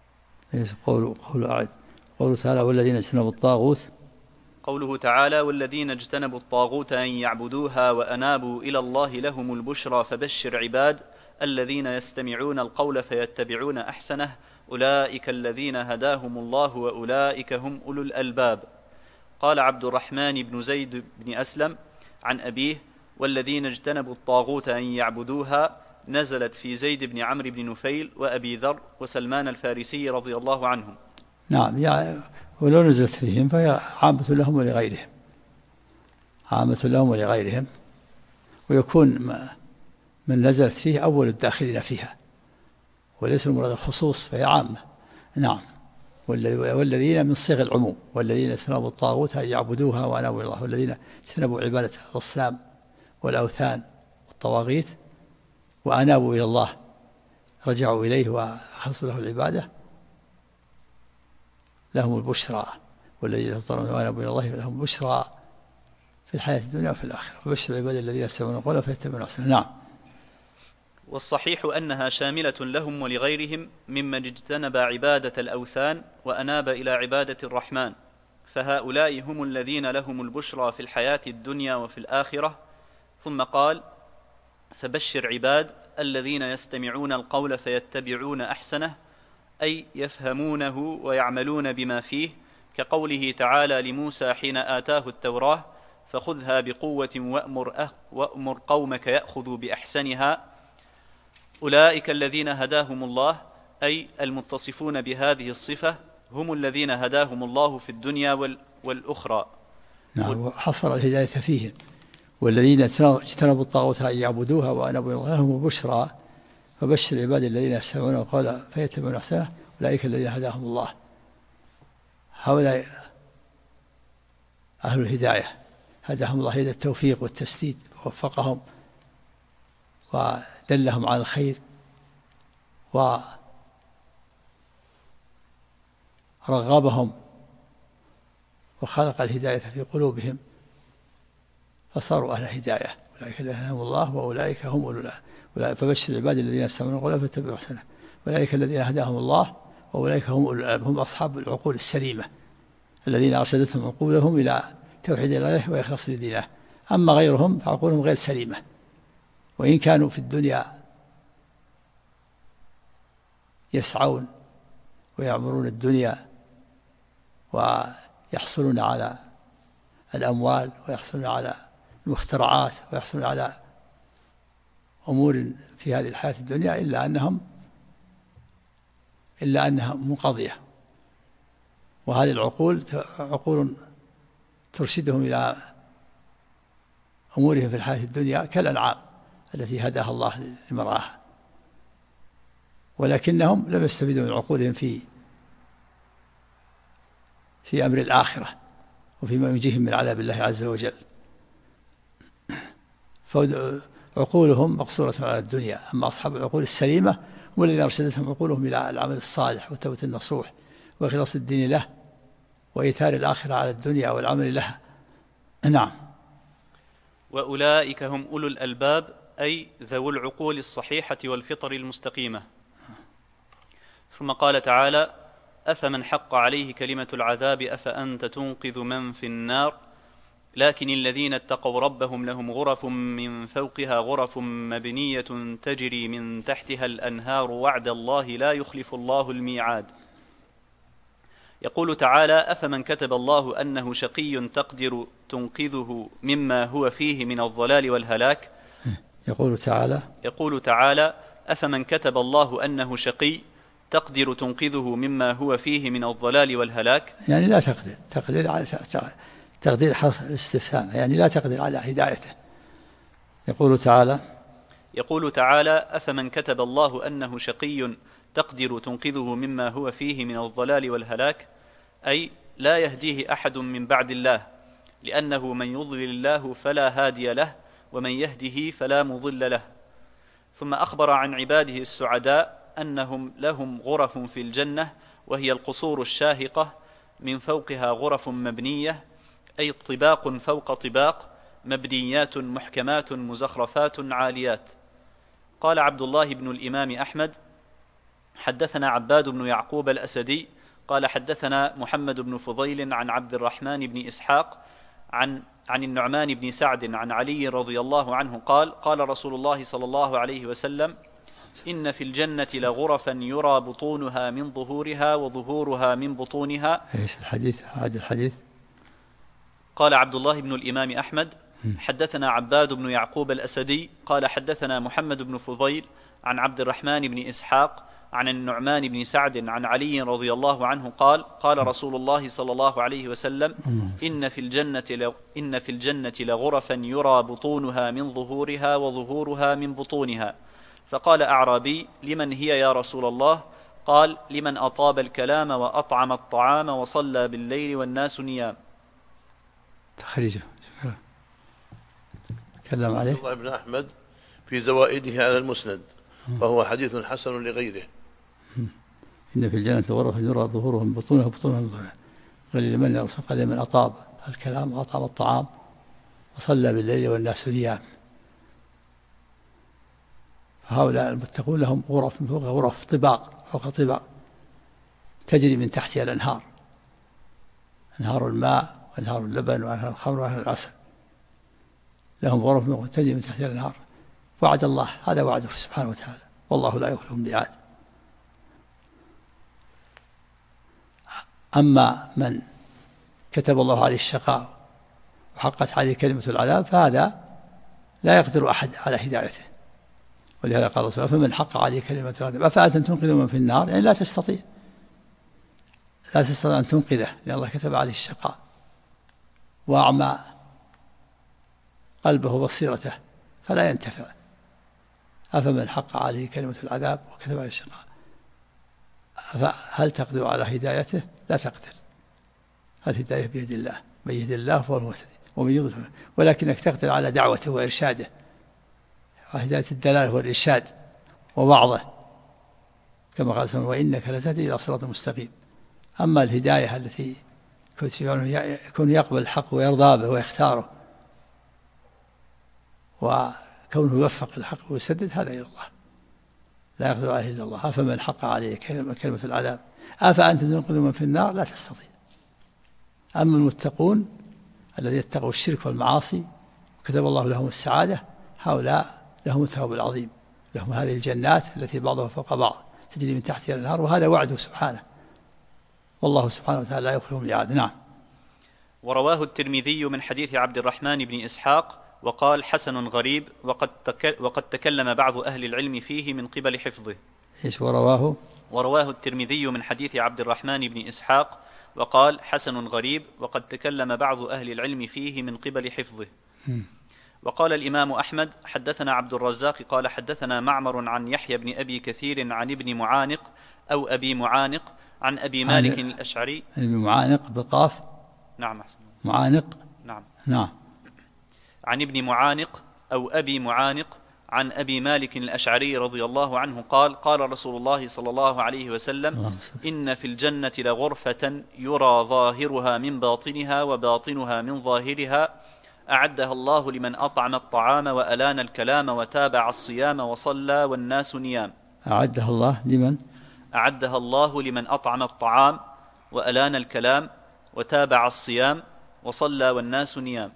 قوله تعالى والذين اجتنبوا الطاغوت، قوله تعالى والذين اجتنبوا الطاغوت أن يعبدوها وأنابوا إلى الله لهم البشرى فبشر عباد الذين يستمعون القول فيتبعون أحسنه أولئك الذين هداهم الله وأولئك هم أولو الألباب. قال عبد الرحمن بن زيد بن أسلم عن أبيه والذين اجتنبوا الطاغوت أن يعبدوها نزلت في زيد بن عمرو بن نفيل وأبي ذر وسلمان الفارسي رضي الله عنهم. نعم، يعني ولو نزلت فيهم فهي عامة لهم ولغيرهم، عامة لهم ولغيرهم، ويكون من نزلت فيه أول الداخلين فيها، وليس المراد الخصوص، فهي عامة. نعم، والذين من صيغ العموم، والذين اجتنبوا الطاغوت أن يعبدوها وأنابوا إلى الله، والذين اجتنبوا عبادة الأصنام والأوثان والطواغيت وأنابوا إلى الله، رجعوا إليه وأخلصوا له العبادة، لهم البشرى. والذين وأنابوا إلى الله لهم البشرى في الحياة الدنيا وفي الآخرة، وبشر العباد الذين يستمعون القول فيتبعون أحسنه. نعم. والصحيح أنها شاملة لهم ولغيرهم ممن اجتنب عبادة الأوثان وأناب إلى عبادة الرحمن، فهؤلاء هم الذين لهم البشرى في الحياة الدنيا وفي الآخرة. ثم قال: فبشر عباد الذين يستمعون القول فيتبعون أحسنه، أي يفهمونه ويعملون بما فيه، كقوله تعالى لموسى حين آتاه التوراة: فخذها بقوة وأمر قومك يأخذوا بأحسنها. أولئك الذين هداهم الله، أي المتصفون بهذه الصفة هم الذين هداهم الله في الدنيا والأخرى. نعم، وحصر الهداية فيهم. والذين اجتنبوا الطاغوت أن يعبدوها وأنابوا إلى الله لهم البشرى، فبشر العباد الذين يستمعون القول فيتبعون أحسنه، أولئك الذين هداهم الله. هؤلاء أهل الهداية، هداهم الله هداية التوفيق والتسديد، ووفقهم ودلهم على الخير ورغبهم وخلق الهداية في قلوبهم فصاروا أهل هداية. أولئك الذين هداهم الله وأولئك هم أولئك. فبشر العباد الذين يستمعون القول فيتبعون أحسنه، أولئك الذين هداهم الله وأولئك هم أصحاب العقول السليمة الذين أرشدتهم عقولهم إلى توحيد الله وإخلاص لدينه. أما غيرهم فعقولهم غير سليمة، وإن كانوا في الدنيا يسعون ويعمرون الدنيا ويحصلون على الأموال ويحصلون على المخترعات ويحصلون على أمور في هذه الحياة الدنيا، إلا أنها منقضية. وهذه العقول عقول ترشدهم إلى أمورهم في الحياة الدنيا كالأنعام التي هداها الله لمرعاها، ولكنهم لم يستفيدوا من عقولهم في أمر الآخرة وفيما ينجيهم من عذاب الله عز وجل. فعقولهم مقصورة على الدنيا. أما أصحاب العقول السليمة هم الذين أرشدتهم عقولهم إلى العمل الصالح وتوبة النصوح وإخلاص الدين له وإيثار الآخرة على الدنيا والعمل لها. نعم. وأولئك هم أولو الألباب، أي ذو العقول الصحيحة والفطر المستقيمة. ثم قال تعالى: أفمن حق عليه كلمة العذاب أفأنت تنقذ من في النار، لكن الذين اتقوا ربهم لهم غرف من فوقها غرف مبنية تجري من تحتها الأنهار وعد الله لا يخلف الله الميعاد. يقول تعالى: أفمن كتب الله أنه شقي تقدر تنقذه مما هو فيه من الضلال والهلاك. يقول تعالى: أفمن كتب الله أنه شقي تقدر تنقذه مما هو فيه من الضلال والهلاك. يعني لا تقدير حرف الاستفهام، يعني لا تقدر على هدايته. يقول تعالى: أفمن كتب الله أنه شقي تقدر تنقذه مما هو فيه من الضلال والهلاك، أي لا يهديه أحد من بعد الله، لأنه من يضلل الله فلا هادي له ومن يهده فلا مضل له. ثم أخبر عن عباده السعداء أنهم لهم غرف في الجنة، وهي القصور الشاهقة من فوقها غرف مبنية، أي طباق فوق طباق، مبنيات محكمات مزخرفات عاليات. قال عبد الله بن الإمام أحمد: حدثنا عباد بن يعقوب الأسدي قال حدثنا محمد بن فضيل عن عبد الرحمن بن إسحاق عن النعمان بن سعد عن علي رضي الله عنه قال: قال رسول الله صلى الله عليه وسلم: إن في الجنة لغرفا يرى بطونها من ظهورها وظهورها من بطونها. إيش الحديث؟ هذا الحديث. قال عبد الله بن الإمام أحمد: حدثنا عباد بن يعقوب الأسدي قال حدثنا محمد بن فضيل عن عبد الرحمن بن إسحاق عن النعمان بن سعد عن علي رضي الله عنه قال قال رسول الله صلى الله عليه وسلم إن في الجنة لغرفا يرى بطونها من ظهورها وظهورها من بطونها. فقال أعرابي لمن هي يا رسول الله؟ قال لمن أطاب الكلام وأطعم الطعام وصلى بالليل والناس نيام. تخريجه تكلم عليه الله بن أحمد في زوائده على المسند، وهو حديث حسن لغيره. إن في الجنة غرفا يرى ظهورها من بطونها وبطونها من ظهورها. قال لمن يا رسول؟ قال لمن أطاب الكلام وأطعم الطعام وصلى بالليل والناس نيام. فهؤلاء المتقون لهم غرف من فوق غرف، طباق فوق طباق، تجري من تحتها الأنهار، أنهار الماء وأنهار اللبن وأنهار الخمر وأنهار العسل. لهم غرف تجري من تحتها الأنهار. وعد الله، هذا وعده سبحانه وتعالى، والله لا يخلف الميعاد. أما من كتب الله عليه الشقاء وحقت عليه كلمة العذاب فهذا لا يقدر أحد على هدايته. ولهذا قال الله سبحانه: فمن حق عليه كلمة العذاب أفأنت تنقذ من في النار؟ يعني لا تستطيع أن تنقذه، لأن الله كتب عليه الشقاء وأعمى قلبه وبصيرته فلا ينتفع. أفمن حق عليه كلمة العذاب وكتب عليه الشقاء هل تقدر على هدايته؟ لا تقدر. الهداية بيد الله، من يهد الله فهو المهتدي ومن يضلل، ولكنك تقدر على دعوته وإرشاده، على هداية الدلالة والإرشاد ووعظه، كما قال سبحانه: وإنك لتهدي إلى صراط مستقيم. أما الهداية التي يكون يقبل الحق ويرضى به ويختاره وكونه يوفق الحق ويسدد، هذا إلى الله، لا يقدر عليه إلا الله. أفمن حق عليه كلمة العذاب أفأنت تنقذ من في النار؟ لا تستطيع. أما المتقون الذين اتقوا الشرك والمعاصي وكتب الله لهم السعادة، هؤلاء لهم الثواب العظيم، لهم هذه الجنات التي بعضها فوق بعض تجري من تحتها الأنهار، وهذا وعده سبحانه، والله سبحانه وتعالى لا يخلف الميعاد. نعم. ورواه الترمذي من حديث عبد الرحمن بن إسحاق وقال حسن غريب، وقد تكلم بعض أهل العلم فيه من قبل حفظه. إيش ورواه؟ ورواه الترمذي من حديث عبد الرحمن بن إسحاق وقال حسن غريب، وقد تكلم بعض أهل العلم فيه من قبل حفظه. وقال الإمام أحمد حدثنا عبد الرزاق قال حدثنا معمر عن يحيى بن أبي كثير عن ابن معانق أو أبي معانق عن أبي مالك الأشعري. ابن معانق بالقاف؟ نعم أحسن. معانق؟ نعم. نعم. عن ابن معانق أو أبي معانق عن أبي مالك الأشعري رضي الله عنه قال قال رسول الله صلى الله عليه وسلم: إن في الجنة لغرفة يرى ظاهرها من باطنها وباطنها من ظاهرها، أعدها الله لمن أطعم الطعام وألان الكلام وتابع الصيام وصلى والناس نيام. أعدها الله لمن؟ أعدها الله لمن أطعم الطعام وألان الكلام وتابع الصيام وصلى والناس نيام.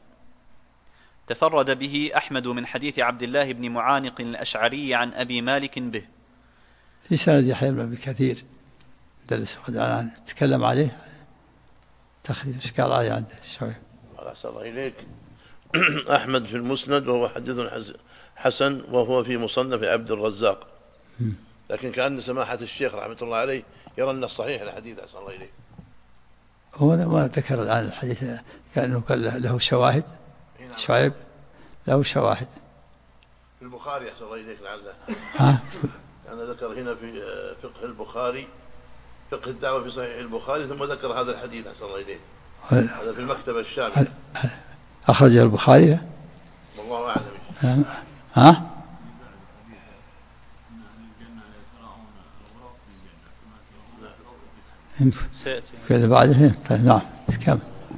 تفرد به أحمد من حديث عبد الله بن معانق الأشعري عن أبي مالك به. في سند يحيى بن أبي كثير دلس تكلم عليه تخريج إشكال عليه عند الشوي. أحسن الله إليك. أحمد في المسند وهو حديث حسن، وهو في مصنف عبد الرزاق، لكن كأن سماحة الشيخ رحمة الله عليه يرى أن الصحيح الحديث. أحسن الله إليك. هو ما ذكر الآن الحديث كأنه كان له شواهد. شعيب له شواهد في البخاري. أحسن الله إليك لعله. أنا ذكر هنا في فقه البخاري، فقه الدعوة في صحيح البخاري، ثم ذكر هذا الحديث. أحسن الله إليك. هذا في المكتبة الشاملة. أخرجه البخاري. والله أعلم. ها؟ كذا بعده. طيب نعم كم.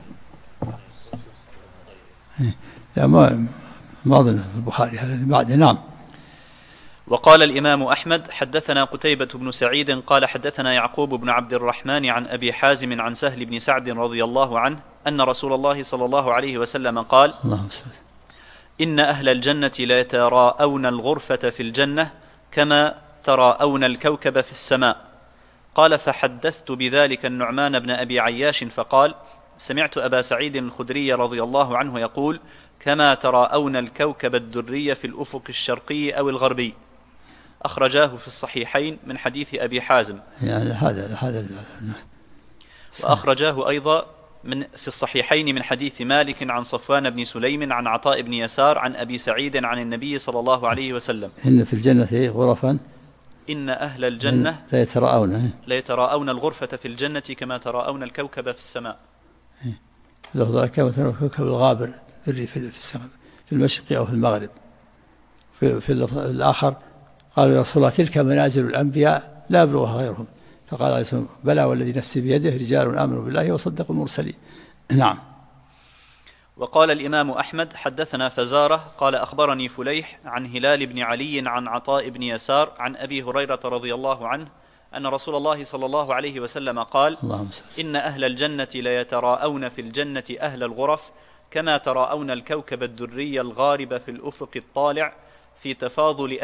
لا ما أظن في البخاري هذا اللي بعده. نعم. وقال الإمام أحمد حدثنا قتيبة بن سعيد قال حدثنا يعقوب بن عبد الرحمن عن أبي حازم عن سهل بن سعد رضي الله عنه أن رسول الله صلى الله عليه وسلم قال: إن أهل الجنة لا يتراءون الغرفة في الجنة كما تراءون الكوكب في السماء. قال: فحدثت بذلك النعمان بن أبي عياش فقال: سمعت أبا سعيد الخدري رضي الله عنه يقول: كما تراءون الكوكب الدري في الأفق الشرقي أو الغربي. أخرجاه في الصحيحين من حديث أبي حازم. يعني هذا وأخرجاه أيضا في الصحيحين من حديث مالك عن صفوان بن سليم عن عطاء بن يسار عن أبي سعيد عن النبي صلى الله عليه وسلم: إن في الجنة غرفا إن أهل الجنة لا يتراءون الغرفة في الجنة كما تراءون الكوكب في السماء. كما ترى الكوكب الغابر في السماء في المشرق أو في المغرب. في الآخر قالوا يا رسول الله تلك منازل الأنبياء لا يبلغها غيرهم، فقال عليه الصلاة والسلام: بلى والذي نفسي بيده رجال آمنوا بالله وصدقوا المرسلين. نعم. وقال الإمام أحمد: حدثنا فزارة قال أخبرني فليح عن هلال بن علي عن عطاء بن يسار عن أبي هريرة رضي الله عنه أن رسول الله صلى الله عليه وسلم قال: إن أهل الجنة ليتراءون في الجنة أهل الغرف كما تراءون الكوكب الدري الغارب في الأفق الطالع في تفاضل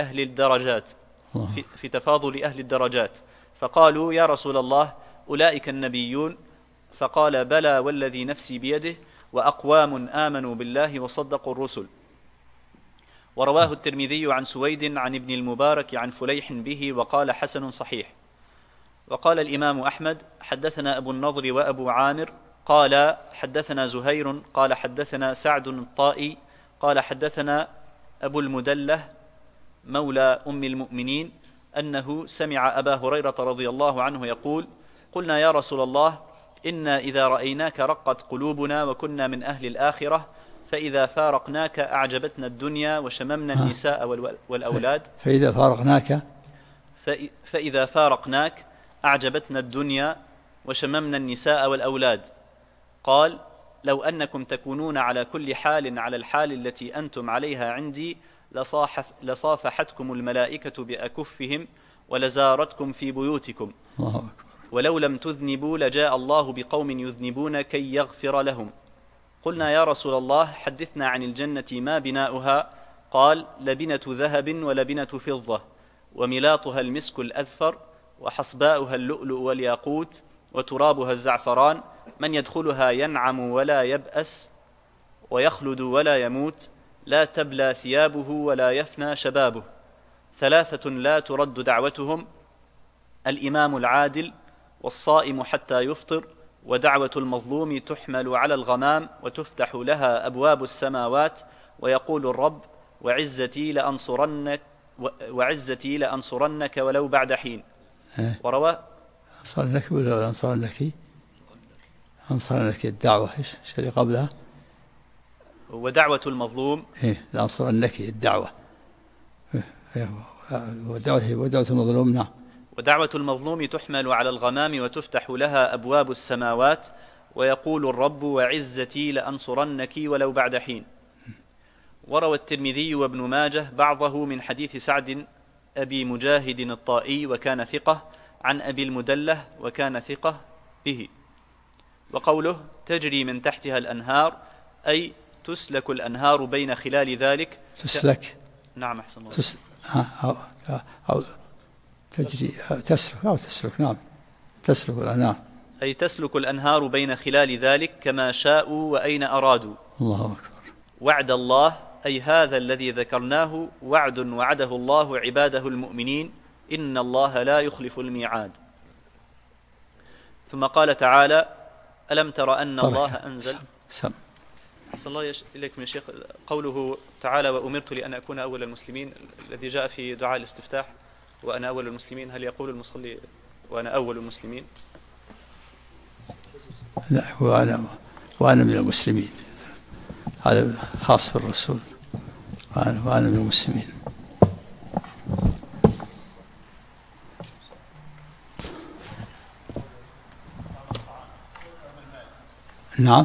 أهل الدرجات. فقالوا: يا رسول الله أولئك النبيون؟ فقال: بلى والذي نفسي بيده، وأقوام آمنوا بالله وصدقوا الرسل. ورواه الترمذي عن سويد عن ابن المبارك عن فليح به وقال: حسن صحيح. وقال الإمام أحمد: حدثنا أبو النضر وأبو عامر قال حدثنا زهير قال حدثنا سعد الطائي قال حدثنا أبو المدلة مولى أم المؤمنين أنه سمع أبا هريرة رضي الله عنه يقول: قلنا يا رسول الله إنا إذا رأيناك رقت قلوبنا وكنا من أهل الآخرة، فإذا فارقناك أعجبتنا الدنيا وشممنا النساء والأولاد. فإذا فارقناك أعجبتنا الدنيا وشممنا النساء والأولاد. قال: لو أنكم تكونون على كل حال على الحال التي أنتم عليها عندي لصافحتكم الملائكة بأكفهم ولزارتكم في بيوتكم. الله أكبر. ولو لم تذنبوا لجاء الله بقوم يذنبون كي يغفر لهم. قلنا يا رسول الله حدثنا عن الجنة ما بناؤها؟ قال: لبنة ذهب ولبنة فضة، وملاطها المسك الأذفر، وحصباؤها اللؤلؤ والياقوت، وترابها الزعفران، من يدخلها ينعم ولا يبأس ويخلد ولا يموت، لا تبلى ثيابه ولا يفنى شبابه. ثلاثة لا ترد دعوتهم: الإمام العادل، والصائم حتى يفطر، ودعوة المظلوم تحمل على الغمام وتفتح لها أبواب السماوات، ويقول الرب: وعزتي لأنصرنك ولو بعد حين. ورواه أنصرنك ولا أنصرنك الدعوة إيش اللي قبلها؟ ودعوة المظلوم لأنصرنك الدعوة ودعوة المظلوم. نعم. ودعوة المظلوم تحمل على الغمام وتفتح لها أبواب السماوات، ويقول الرب: وعزتي لأنصرنك ولو بعد حين. وروى الترمذي وابن ماجه بعضه من حديث سعد أبي مجاهد الطائي وكان ثقة، عن أبي المدلة وكان ثقة به. وقوله: تجري من تحتها الأنهار أي تسلك الأنهار بين خلال ذلك. تسلك. نعم أحسن الله. أو تجري تسلك. نعم تسلك الأنهار أي تسلك الأنهار بين خلال ذلك كما شاءوا وأين أرادوا. الله أكبر. وعد الله أي هذا الذي ذكرناه وعد وعده الله عباده المؤمنين، إن الله لا يخلف الميعاد. ثم قال تعالى: ألم تر أن الله أنزل. أحسن الله إليكم يا شيخ. قوله تعالى: وأمرت لأن أكون أول المسلمين، الذي جاء في دعاء الاستفتاح وأنا أول المسلمين، هل يقول المصلي وأنا أول المسلمين؟ لا، وأنا من المسلمين، هذا خاص بالرسول. وأنا من المسلمين. نعم.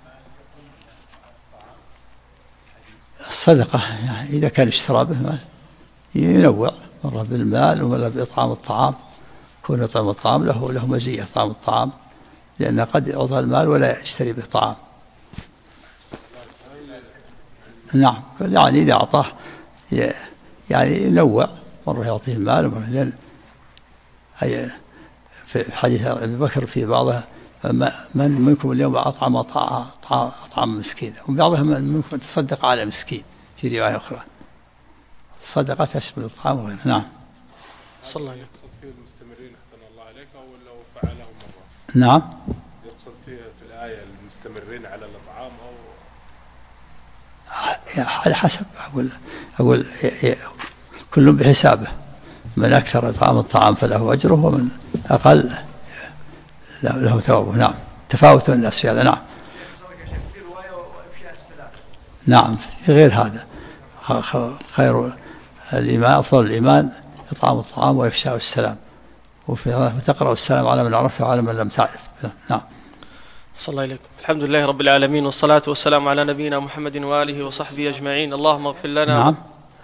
الصدقة يعني إذا كان اشترى به مال ينوع، مرة بالمال ومرة بإطعام الطعام. كون يطعم الطعام له مزية إطعام الطعام، لأن قد يعطى المال ولا يشتري به طعام. نعم، يعني إذا أعطاه يعني ينوع، مرة يعطيه المال ومرة. لأن في حديث أبي بكر في بعضها من منكم اليوم أطعم مسكين، وبعضهم من منكم تصدق على مسكين في رواية أخرى. الصدقة تشمل الطعام وغيره. نعم. صلى الله عليه يقصد فيه المستمرين أحسن الله عليك، أو لو فعله مرة؟ نعم. يقصد فيه في الآية المستمرين على الإطعام، أو على حسب. أقول كل بحسابه، من أكثر إطعام الطعام فله أجره، ومن أقل له ثوابه. نعم، تفاوت الناس في هذا. نعم. نعم، في غير هذا خير الإيمان، أفضل الإيمان إطعام الطعام وإفشاء السلام، وتقرأ السلام على من عرفت وعلى من لم تعرف. نعم. صلى الله عليكم. الحمد لله رب العالمين، والصلاة والسلام على نبينا محمد وآله وصحبه أجمعين. اللهم اغفر لنا. نعم.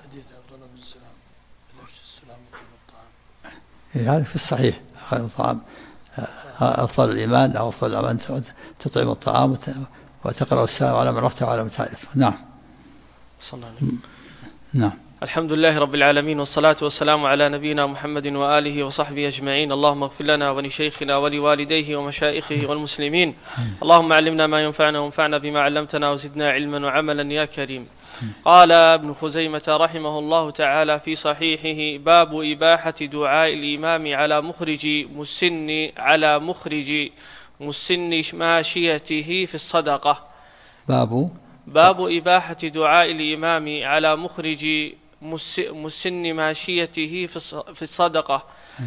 هذا في الصحيح، خير الطعام أفضل الإيمان أو أفضل الأعمال تطعم الطعام وتقرأ السلام على من عرفت وعلى من تعرف. نعم. صلى الله عليه وسلم. نعم. الحمد لله رب العالمين، والصلاة والسلام على نبينا محمد وآله وصحبه أجمعين. اللهم اغفر لنا ولشيخنا ولوالديه ومشائخه والمسلمين. اللهم علمنا ما ينفعنا وانفعنا بما علمتنا وزدنا علما وعملا يا كريم. قال ابن خزيمة رحمه الله تعالى في صحيحه: باب إباحة دعاء الإمام على مخرج مسن ماشيته في الصدقة. باب إباحة دعاء الإمام على مخرج مسن ماشيته في الصدقة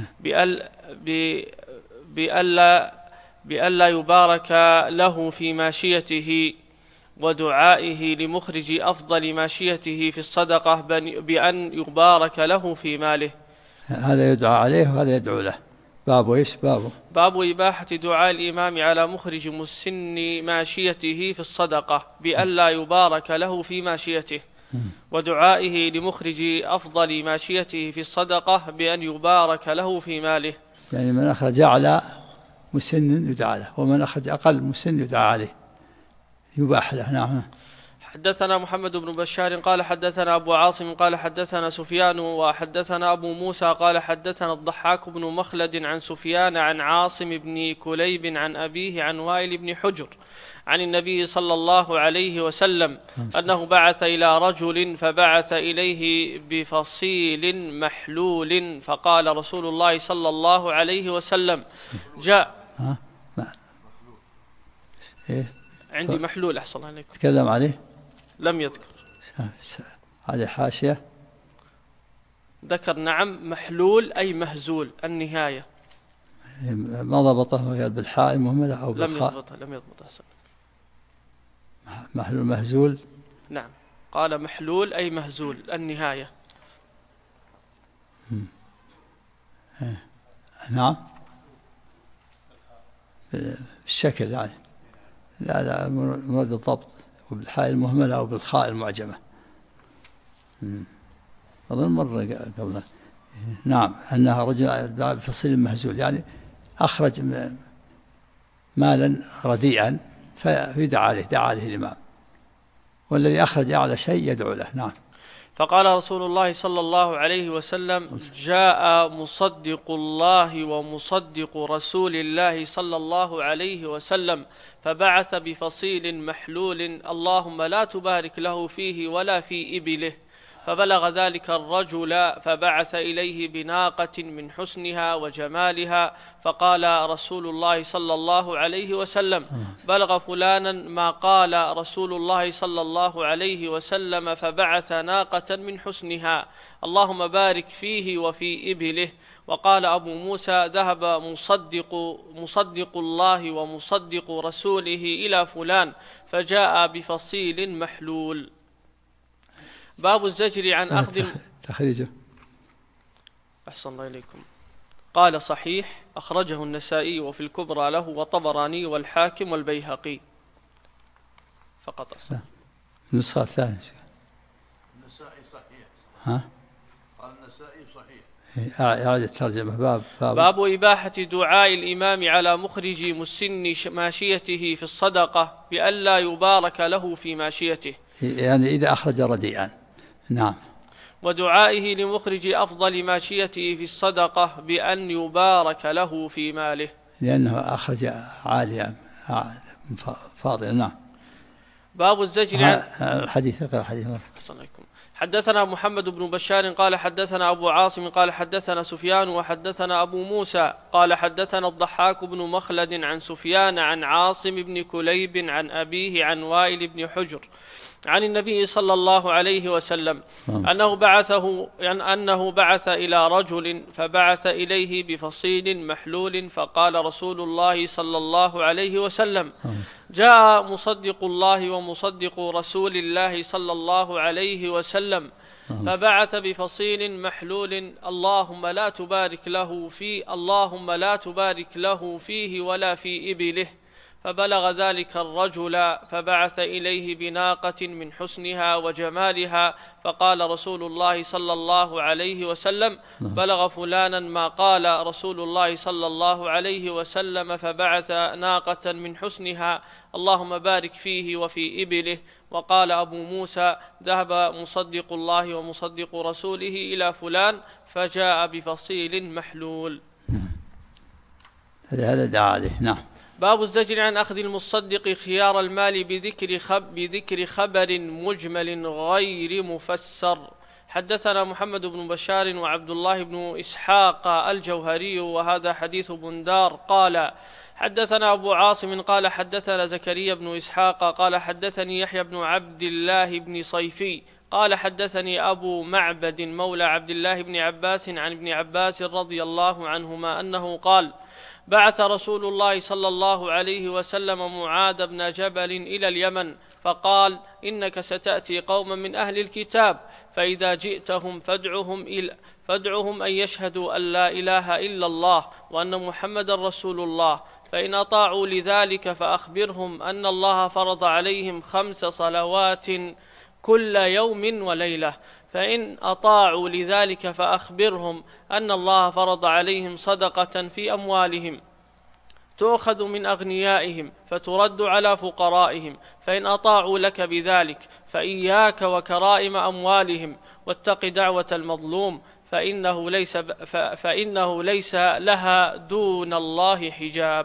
بألا يبارك له في ماشيته، ودعائه لمخرج أفضل ماشيته في الصدقة بأن يبارك له في ماله. هذا يدعى عليه وهذا يدعو له. باب إيش؟ باب إباحة دعاء الإمام على مخرج مسن ماشيته في الصدقة بألا يبارك له في ماشيته، ودعائه لمخرج أفضل ماشيته في الصدقة بأن يبارك له في ماله. يعني من أخرج أعلى مسن يدعى له، ومن أخرج أقل مسن يدعى عليه، يباح له. نعم. حدثنا محمد بن بشار قال حدثنا أبو عاصم قال حدثنا سفيان وحدثنا أبو موسى قال حدثنا الضحاك بن مخلد عن سفيان عن عاصم بن كليب عن أبيه عن وائل بن حجر عن النبي صلى الله عليه وسلم أنه بعث إلى رجل فبعث إليه بفصيل محلول، فقال رسول الله صلى الله عليه وسلم: جاء عندي محلول. أحسن عليكم. تكلم عليه؟ لم يذكر على حاشية. ذكر نعم محلول أي مهزول النهاية. ما ضبطه بالحاء المهملة أو بالخاء؟ لم يضبطه. محلول مهزول. نعم، قال محلول أي مهزول النهاية. نعم، بالشكل يعني. لا مراد الضبط، وبالحاء المهملة أو بالخاء المعجمة. أظن مرة قبل. نعم، أنها رجل بفصيل مهزول، يعني أخرج مالا رديئا فيدعى عليه، دعا عليه الإمام، والذي أخرج أعلى شيء يدعو له. نعم. فقال رسول الله صلى الله عليه وسلم: جاء مصدق الله ومصدق رسول الله صلى الله عليه وسلم فبعث بفصيل محلول، اللهم لا تبارك له فيه ولا في إبله. فبلغ ذلك الرجل فبعث إليه بناقة من حسنها وجمالها، فقال رسول الله صلى الله عليه وسلم: بلغ فلانا ما قال رسول الله صلى الله عليه وسلم، فبعث ناقة من حسنها، اللهم بارك فيه وفي إبله. وقال أبو موسى: ذهب مصدق الله ومصدق رسوله إلى فلان فجاء بفصيل محلول. باب الزجر عن أخذ تخريجه. أحسن الله إليكم. قال: صحيح، أخرجه النسائي وفي الكبرى له والطبراني والحاكم والبيهقي فقط. النسخة الثانية النسائي صحيح. ها؟ قال النسائي صحيح. أعاد الترجمة. باب إباحة دعاء الإمام على مخرج مسن ماشيته في الصدقة بألا يبارك له في ماشيته، يعني إذا أخرج رديئا. نعم. ودعائه لمخرج أفضل ماشيته في الصدقة بأن يبارك له في ماله، لأنه أخرج عالية فاضلة. نعم. باب الزجر عن الحديث. اقرأ الحديث. حدثنا محمد بن بشار قال حدثنا أبو عاصم قال حدثنا سفيان وحدثنا أبو موسى قال حدثنا الضحاك بن مخلد عن سفيان عن عاصم بن كليب عن أبيه عن وائل بن حجر عن النبي صلى الله عليه وسلم أنه بعث إلى رجل فبعث إليه بفصيل محلول فقال رسول الله صلى الله عليه وسلم: جاء مصدق الله ومصدق رسول الله صلى الله عليه وسلم فبعث بفصيل محلول اللهم لا تبارك له فيه ولا في إبله. فبلغ ذلك الرجل فبعث إليه بناقة من حسنها وجمالها فقال رسول الله صلى الله عليه وسلم: بلغ فلانا ما قال رسول الله صلى الله عليه وسلم فبعث ناقة من حسنها اللهم بارك فيه وفي إبله. وقال أبو موسى: ذهب مصدق الله ومصدق رسوله إلى فلان فجاء بفصيل محلول. هذا دعا عليه. نعم. باب الزجر عن أخذ المصدق خيار المال بذكر خبر مجمل غير مفسر. حدثنا محمد بن بشار وعبد الله بن إسحاق الجوهري وهذا حديث بندار قال حدثنا أبو عاصم قال حدثنا زكريا بن إسحاق قال حدثني يحيى بن عبد الله بن صيفي قال حدثني أبو معبد مولى عبد الله بن عباس عن ابن عباس رضي الله عنهما أنه قال: بعث رسول الله صلى الله عليه وسلم معاذ بن جبل إلى اليمن فقال: إنك ستأتي قوما من أهل الكتاب فإذا جئتهم فادعهم أن يشهدوا أن لا إله إلا الله وأن محمد رسول الله، فإن أطاعوا لذلك فأخبرهم أن الله فرض عليهم 5 صلوات كل يوم وليلة، فإن أطاعوا لذلك فأخبرهم أن الله فرض عليهم صدقة في أموالهم تؤخذ من أغنيائهم فترد على فقرائهم، فإن أطاعوا لك بذلك فإياك وكرائم أموالهم واتق دعوة المظلوم فإنه ليس لها دون الله حجاب.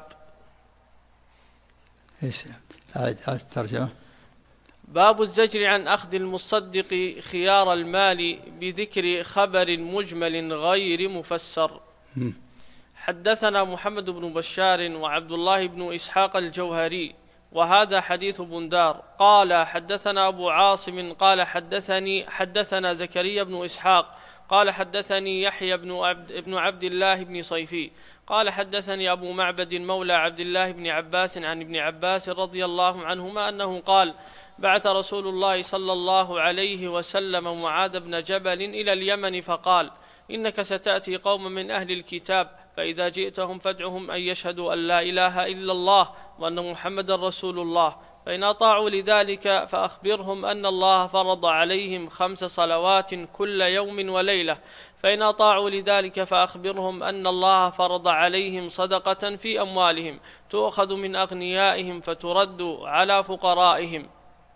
أعد الترجمة. باب الزجر عن أخذ المصدق خيار المال بذكر خبر مجمل غير مفسر. حدثنا محمد بن بشار وعبد الله بن إسحاق الجوهري وهذا حديث بندار قال حدثنا أبو عاصم قال حدثنا زكريا بن إسحاق قال حدثني يحيى بن عبد الله بن صيفي قال حدثني أبو معبد مولى عبد الله بن عباس عن ابن عباس رضي الله عنهما أنه قال: بعث رسول الله صلى الله عليه وسلم معاذ بن جبل إلى اليمن فقال: إنك ستأتي قوما من أهل الكتاب فإذا جئتهم فادعهم أن يشهدوا أن لا إله إلا الله وأن محمد رسول الله، فإن أطاعوا لذلك فأخبرهم أن الله فرض عليهم 5 صلوات كل يوم وليلة، فإن أطاعوا لذلك فأخبرهم أن الله فرض عليهم صدقة في أموالهم تؤخذ من أغنيائهم فترد على فقرائهم.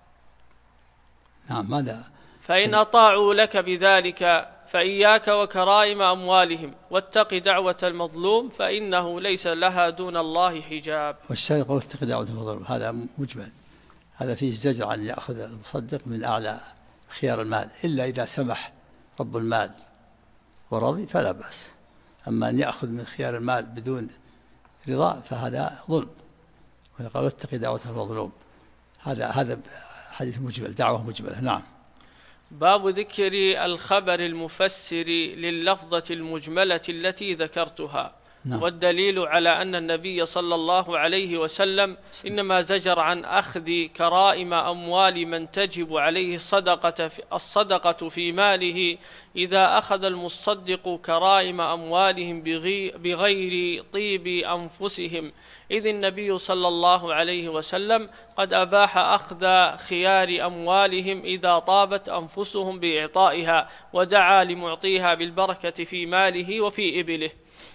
نعم. ماذا؟ فإن أطاعوا لك بذلك فإياك وكرائم أموالهم واتق دعوة المظلوم فإنه ليس لها دون الله حجاب. والشيخ واتق دعوة المظلوم هذا مجمل، هذا فيه زجر عن يأخذ المصدق من أعلى خيار المال، إلا إذا سمح رب المال ورضي فلا بأس، أما أن يأخذ من خيار المال بدون رضا فهذا ظلم. وقال واتق دعوة المظلوم، هذا حديث مجمل، دعوة مجملة. نعم. باب ذكر الخبر المفسر لللفظة المجملة التي ذكرتها. نعم. والدليل على أن النبي صلى الله عليه وسلم إنما زجر عن أخذ كرائم أموال من تجب عليه الصدقة في ماله إذا أخذ المصدق كرائم أموالهم بغير طيب أنفسهم، إذ النبي صلى الله عليه وسلم قد أباح أخذ خيار أموالهم إذا طابت أنفسهم بإعطائها، ودعا لمعطيها بالبركة في ماله وفي إبله.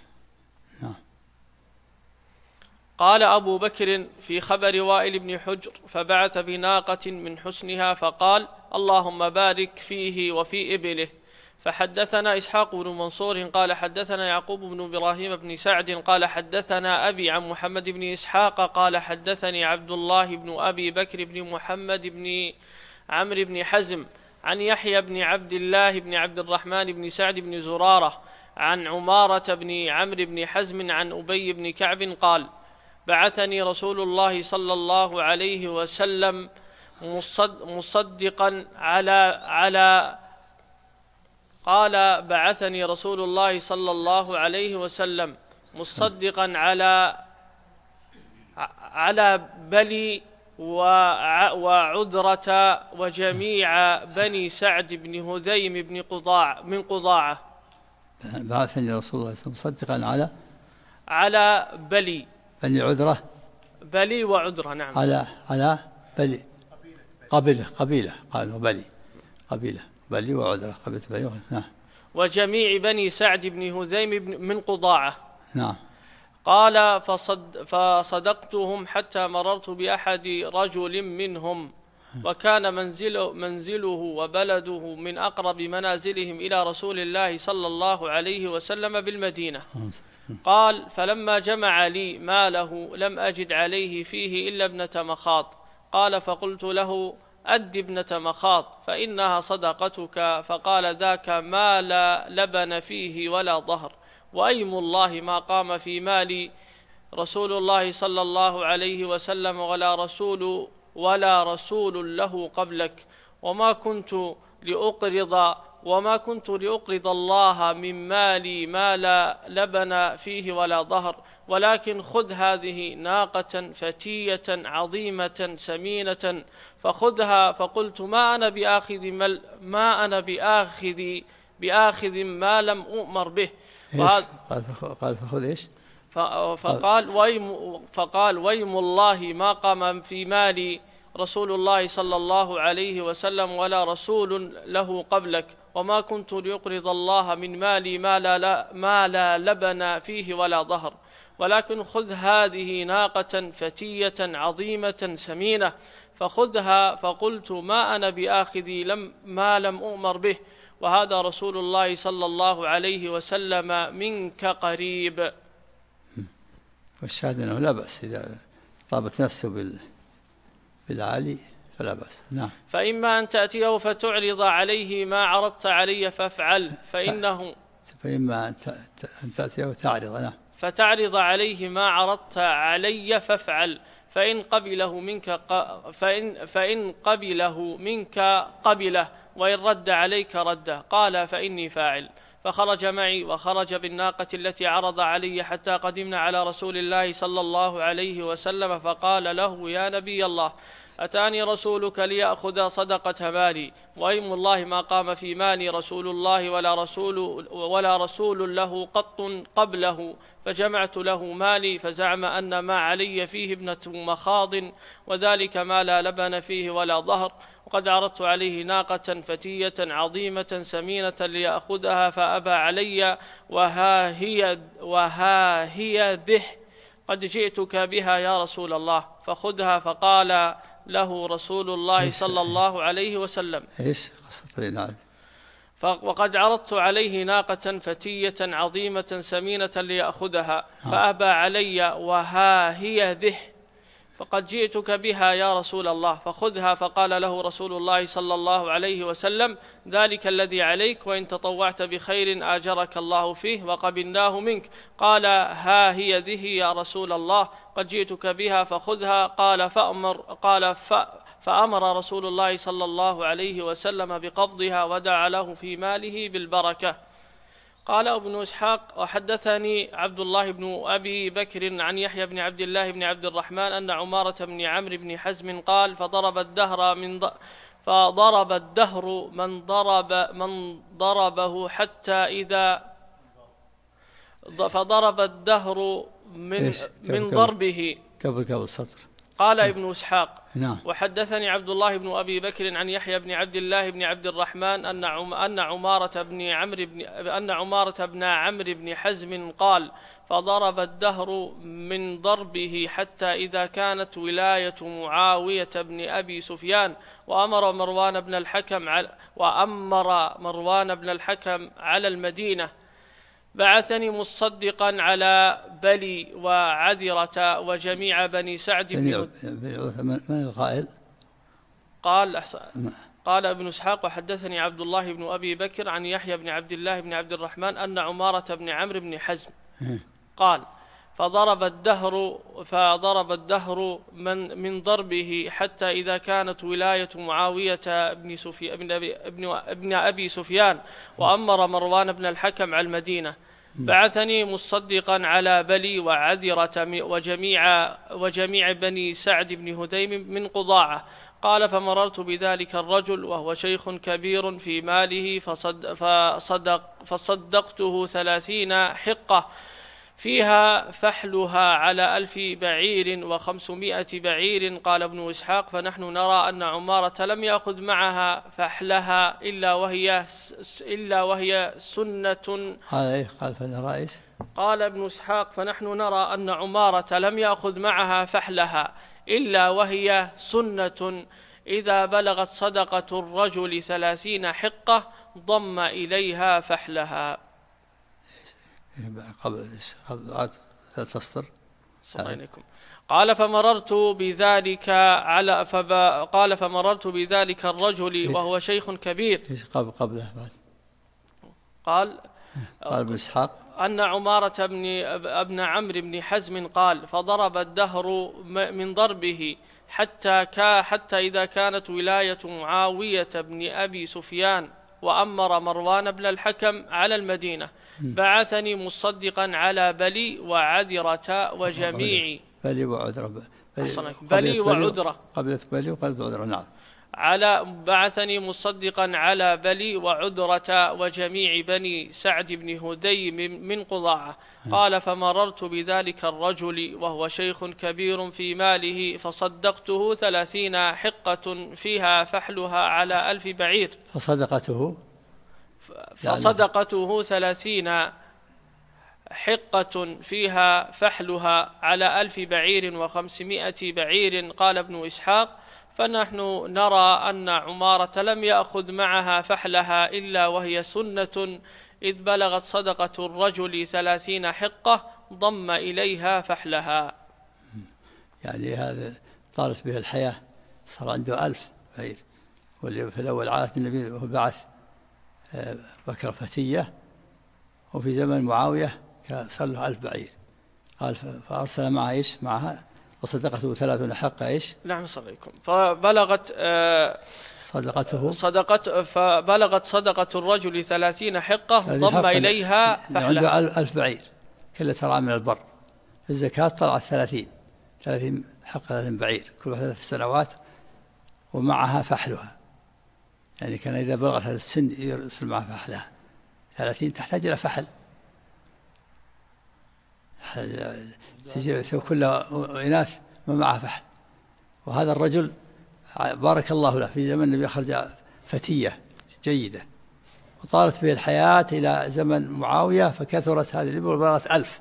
قال أبو بكر في خبر وائل بن حجر: فبعث بناقة من حسنها فقال: اللهم بارك فيه وفي إبله. فحدثنا إسحاق بن منصور قال حدثنا يعقوب بن إبراهيم بن سعد قال حدثنا أبي عن محمد بن إسحاق قال حدثني عبد الله بن أبي بكر بن محمد بن عمرو بن حزم عن يحيى بن عبد الله بن عبد الرحمن بن سعد بن زرارة عن عمارة بن عمرو بن حزم عن أبي بن كعب قال بعثني رسول الله صلى الله عليه وسلم مصدقا على قال بعثني رسول الله صلى الله عليه وسلم مصدقا على بلي وعذرة وجميع بني سعد بن هذيم من قضاعة. بعثني رسول الله مصدقا على بلي عذرة، بلي وعذرة، نعم، على بلي قبيلة قالوا قبيلة بلي وعذرة قبيلة بلي، نعم، وجميع بني سعد بن هذيم من قضاعة، نعم. قال فصدقتهم حتى مررت بأحد رجل منهم وكان منزله وبلده من أقرب منازلهم إلى رسول الله صلى الله عليه وسلم بالمدينة. قال فلما جمع لي ماله لم أجد عليه فيه إلا ابنة مخاض. قال فقلت له أد ابنة مخاض فإنها صدقتك. فقال ذاك ما لا لبن فيه ولا ظهر، وأيم الله ما قام في مالي رسول الله صلى الله عليه وسلم ولا رسول له قبلك، وما كنت لأقرض الله من مالي ما لا لبن فيه ولا ظهر، ولكن خذ هذه ناقة فتية عظيمة سمينة فخذها. فقلت ما أنا بآخذ ما لم أؤمر به. قال فخذ إيش؟ فقال ويم الله ما قام في مالي رسول الله صلى الله عليه وسلم ولا رسول له قبلك، وما كنت لأقرض الله من مالي ما لا لبن فيه ولا ظهر، ولكن خذ هذه ناقة فتية عظيمة سمينة فخذها. فقلت ما أنا بآخذ ما لم أؤمر به، وهذا رسول الله صلى الله عليه وسلم منك قريب. والشاهد أنه لا بأس إذا طابت نفسه بالعالي فلا بأس، نعم. فإما أن تأتيه فتعرض عليه ما عرضت علي فافعل، فإما أن تأتيه وتعرض، نعم، فتعرض عليه ما عرضت علي فافعل، فإن قبله منك قبله، وإن رد عليك رده. قال فإني فاعل. فخرج معي وخرج بالناقة التي عرض علي حتى قدمنا على رسول الله صلى الله عليه وسلم، فقال له يا نبي الله أتاني رسولك ليأخذ صدقة مالي، وأيم الله ما قام في مالي رسول الله ولا رسول له قط قبله، فجمعت له مالي فزعم أن ما علي فيه ابنة مخاض، وذلك ما لا لبن فيه ولا ظهر، وقد عرضت عليه ناقة فتية عظيمة سمينة ليأخذها فأبى علي، وها هي ذه قد جئتك بها يا رسول الله فخذها. فقال له رسول الله صلى الله عليه وسلم وقد عرضت عليه ناقة فتية عظيمة سمينة ليأخذها فأبى علي، وها هي ذه فقد جئتك بها يا رسول الله فخذها. فقال له رسول الله صلى الله عليه وسلم ذلك الذي عليك، وإن تطوعت بخير آجرك الله فيه وقبلناه منك. قال ها هي ذه يا رسول الله قد جئتك بها فخذها. فأمر رسول الله صلى الله عليه وسلم بقبضها ودعا له في ماله بالبركة. قال ابن إسحاق وحدثني عبد الله بن أبي بكر عن يحيى بن عبد الله بن عبد الرحمن أن عمارة بن عمرو بن حزم قال فضرب الدهر من ضربه حتى إذا فضرب الدهر من ضربه قبل السطر قال ابن إسحاق نعم. وحدثني عبد الله بن أبي بكر عن يحيى بن عبد الله بن عبد الرحمن أن عمارة بن عمرو بن حزم قال فضرب الدهر من ضربه حتى إذا كانت ولاية معاوية بن أبي سفيان وأمر مروان بن الحكم على المدينة بعثني مصدقا على بلي وعذرة وجميع بني سعد من القائل؟ قال ابن إسحاق وحدثني عبد الله بن أبي بكر عن يحيى بن عبد الله بن عبد الرحمن أن عمارة بن عمرو بن حزم قال فضرب الدهر من ضربه حتى إذا كانت ولاية معاوية بن أبي سفيان وأمر مروان بن الحكم على المدينة بعثني مصدقا على بلي وعذرة وجميع بني سعد بن هديم من قضاعة قال فمررت بذلك الرجل وهو شيخ كبير في ماله فصدقته 30 حقة فيها فحلها على 1000 بعير و500 بعير. قال ابن إسحاق فنحن نرى أن عمارة لم يأخذ معها فحلها إلا وهي سنة. قال ابن إسحاق فنحن نرى أن عمارة لم يأخذ معها فحلها إلا وهي سنة إذا بلغت صدقة الرجل 30 حقة ضم إليها فحلها. قبل تسطر. قال فمررت بذلك الرجل وهو شيخ كبير. قبله بعد. قال ابن إسحاق أن عمارة ابن عمرو بن حزم قال فضرب الدهر من ضربه حتى إذا كانت ولاية معاوية بن أبي سفيان وأمر مروان بن الحكم على المدينة بعثني مصدقا على بلي وعذرة وجميع بلي وعذرة قبلت بلي وقبلت عذرة. نعم. بعثني مصدقا على بلي وعذرة وجميع بني سعد بن هديم من قضاعة قال فمررت بذلك الرجل وهو شيخ كبير في ماله فصدقته 30 حقة فيها فحلها على 1000 بعير. فصدقته 30 حقة فيها فحلها على 1000 بعير و500 بعير. قال ابن إسحاق فنحن نرى أن عمارة لم يأخذ معها فحلها إلا وهي سنة إذ بلغت صدقة الرجل 30 حقة ضم إليها فحلها. يعني هذا طالت به الحياة صار عنده 1000 بعير. واللي في الأول عادة النبي بعث بكر فتية وفي زمن معاوية صار له 1000 بعير. قال فأرسل معها إيش معها وصدقته 30 حقة إيش. نعم صليكم. فبلغت فبلغت صدقة الرجل 30 حقة ضم إليها فحلها. عنده 1000 بعير كلها ترعى من البر. الزكاة طلعت 30 حقة 30 بعير كل واحدة 3 سنوات ومعها فحلها. يعني كان إذا بلغت هذا السن يرسل معها فحلها 30 تحتاج إلى فحل. تجي كلها إناث ما معها فحل. وهذا الرجل بارك الله له في زمن النبي أخرج فتية جيدة وطالت به الحياة إلى زمن معاوية فكثرت هذه الإبل وبلغت 1000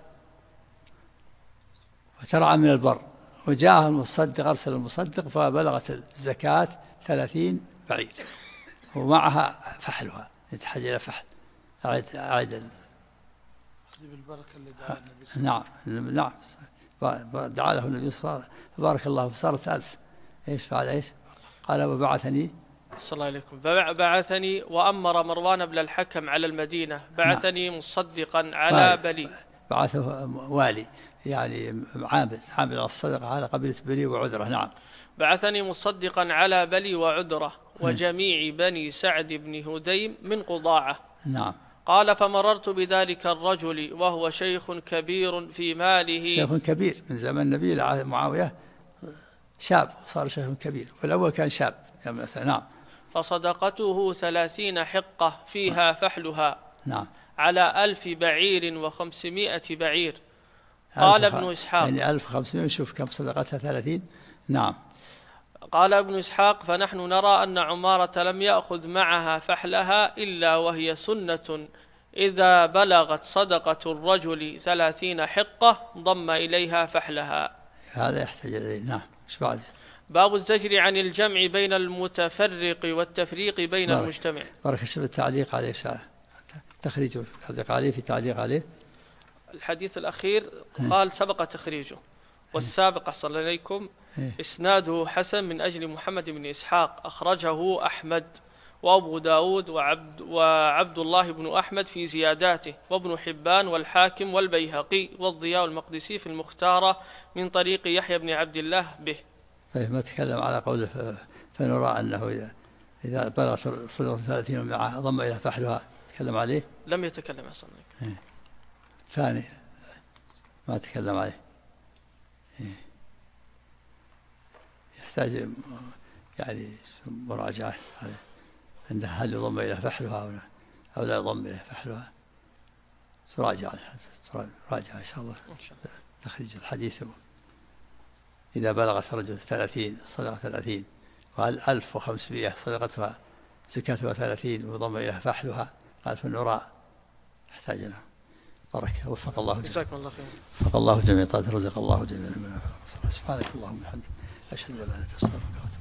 وترعى من البر وجاء المصدق أرسل المصدق فبلغت الزكاة 30 بعير ومعها فحلها يتحاج إلى فحل. أعيد بالبركة اللي دعا النبي نعم دعا له النبي صلى الله عليه وسلم فبارك الله فصارت 1000. إيش فعل إيش؟ قال وبعثني صلى الله عليكم بعثني وأمر مروان بن الحكم على المدينة بعثني مصدقا على بلي. بعثه والي يعني عامل على الصدقة على قبيلة بلي وعذرة. نعم. بعثني مصدقا على بلي وعذرة وجميع بني سعد بن هديم من قضاعة. نعم. قال فمررت بذلك الرجل وهو شيخ كبير في ماله. شيخ كبير من زمن النبي معاوية شاب وصار شيخ كبير والأول كان شاب مثلا. نعم. فصدقته 30 حقة فيها فحلها. نعم. على 1000 بعير و500 بعير. قال ابن إسحاق يعني 1500 نشوف كم صدقتها 30. نعم. قال ابن إسحاق فنحن نرى أن عمارة لم يأخذ معها فحلها إلا وهي سنة إذا بلغت صدقة الرجل 30 حقة ضم إليها فحلها. هذا يحتاج إليه. نعم. ايش بعد؟ باب الزجر عن الجمع بين المتفرق والتفريق بين المجتمع. بارك شوف التعليق عليه تخريجه تعليق عليه في تعليق عليه الحديث الأخير قال سبق تخريجه والسابق أحسن إليكم إسناده حسن من أجل محمد بن إسحاق أخرجه أحمد وأبو داود وعبد الله بن أحمد في زياداته وابن حبان والحاكم والبيهقي والضياء المقدسي في المختارة من طريق يحيى بن عبد الله به. طيب ما تكلم على قوله فنرى أنه إذا بلغ صدقة 30 معها ضم إلى فحلها تكلم عليه؟ لم يتكلم أحسن. الثاني ما تكلم عليه. يحتاج يعني مراجعة عنده هل يضم إلى فحلها أو لا يضم إلى فحلها. تراجع إن شاء الله تخريج الحديث. إذا بلغت رجل 30 صدقة 30 وهل 1500 صدقتها زكاتها 30 وضم إلى فحلها قال فنرى يحتاج له. بركة. وفق الله جميعا. وفق الله جميعا. رزق الله جميعا. سبحانك اللهم وبحمدك أشهد أن لا إله إلا أنت أستغفرك.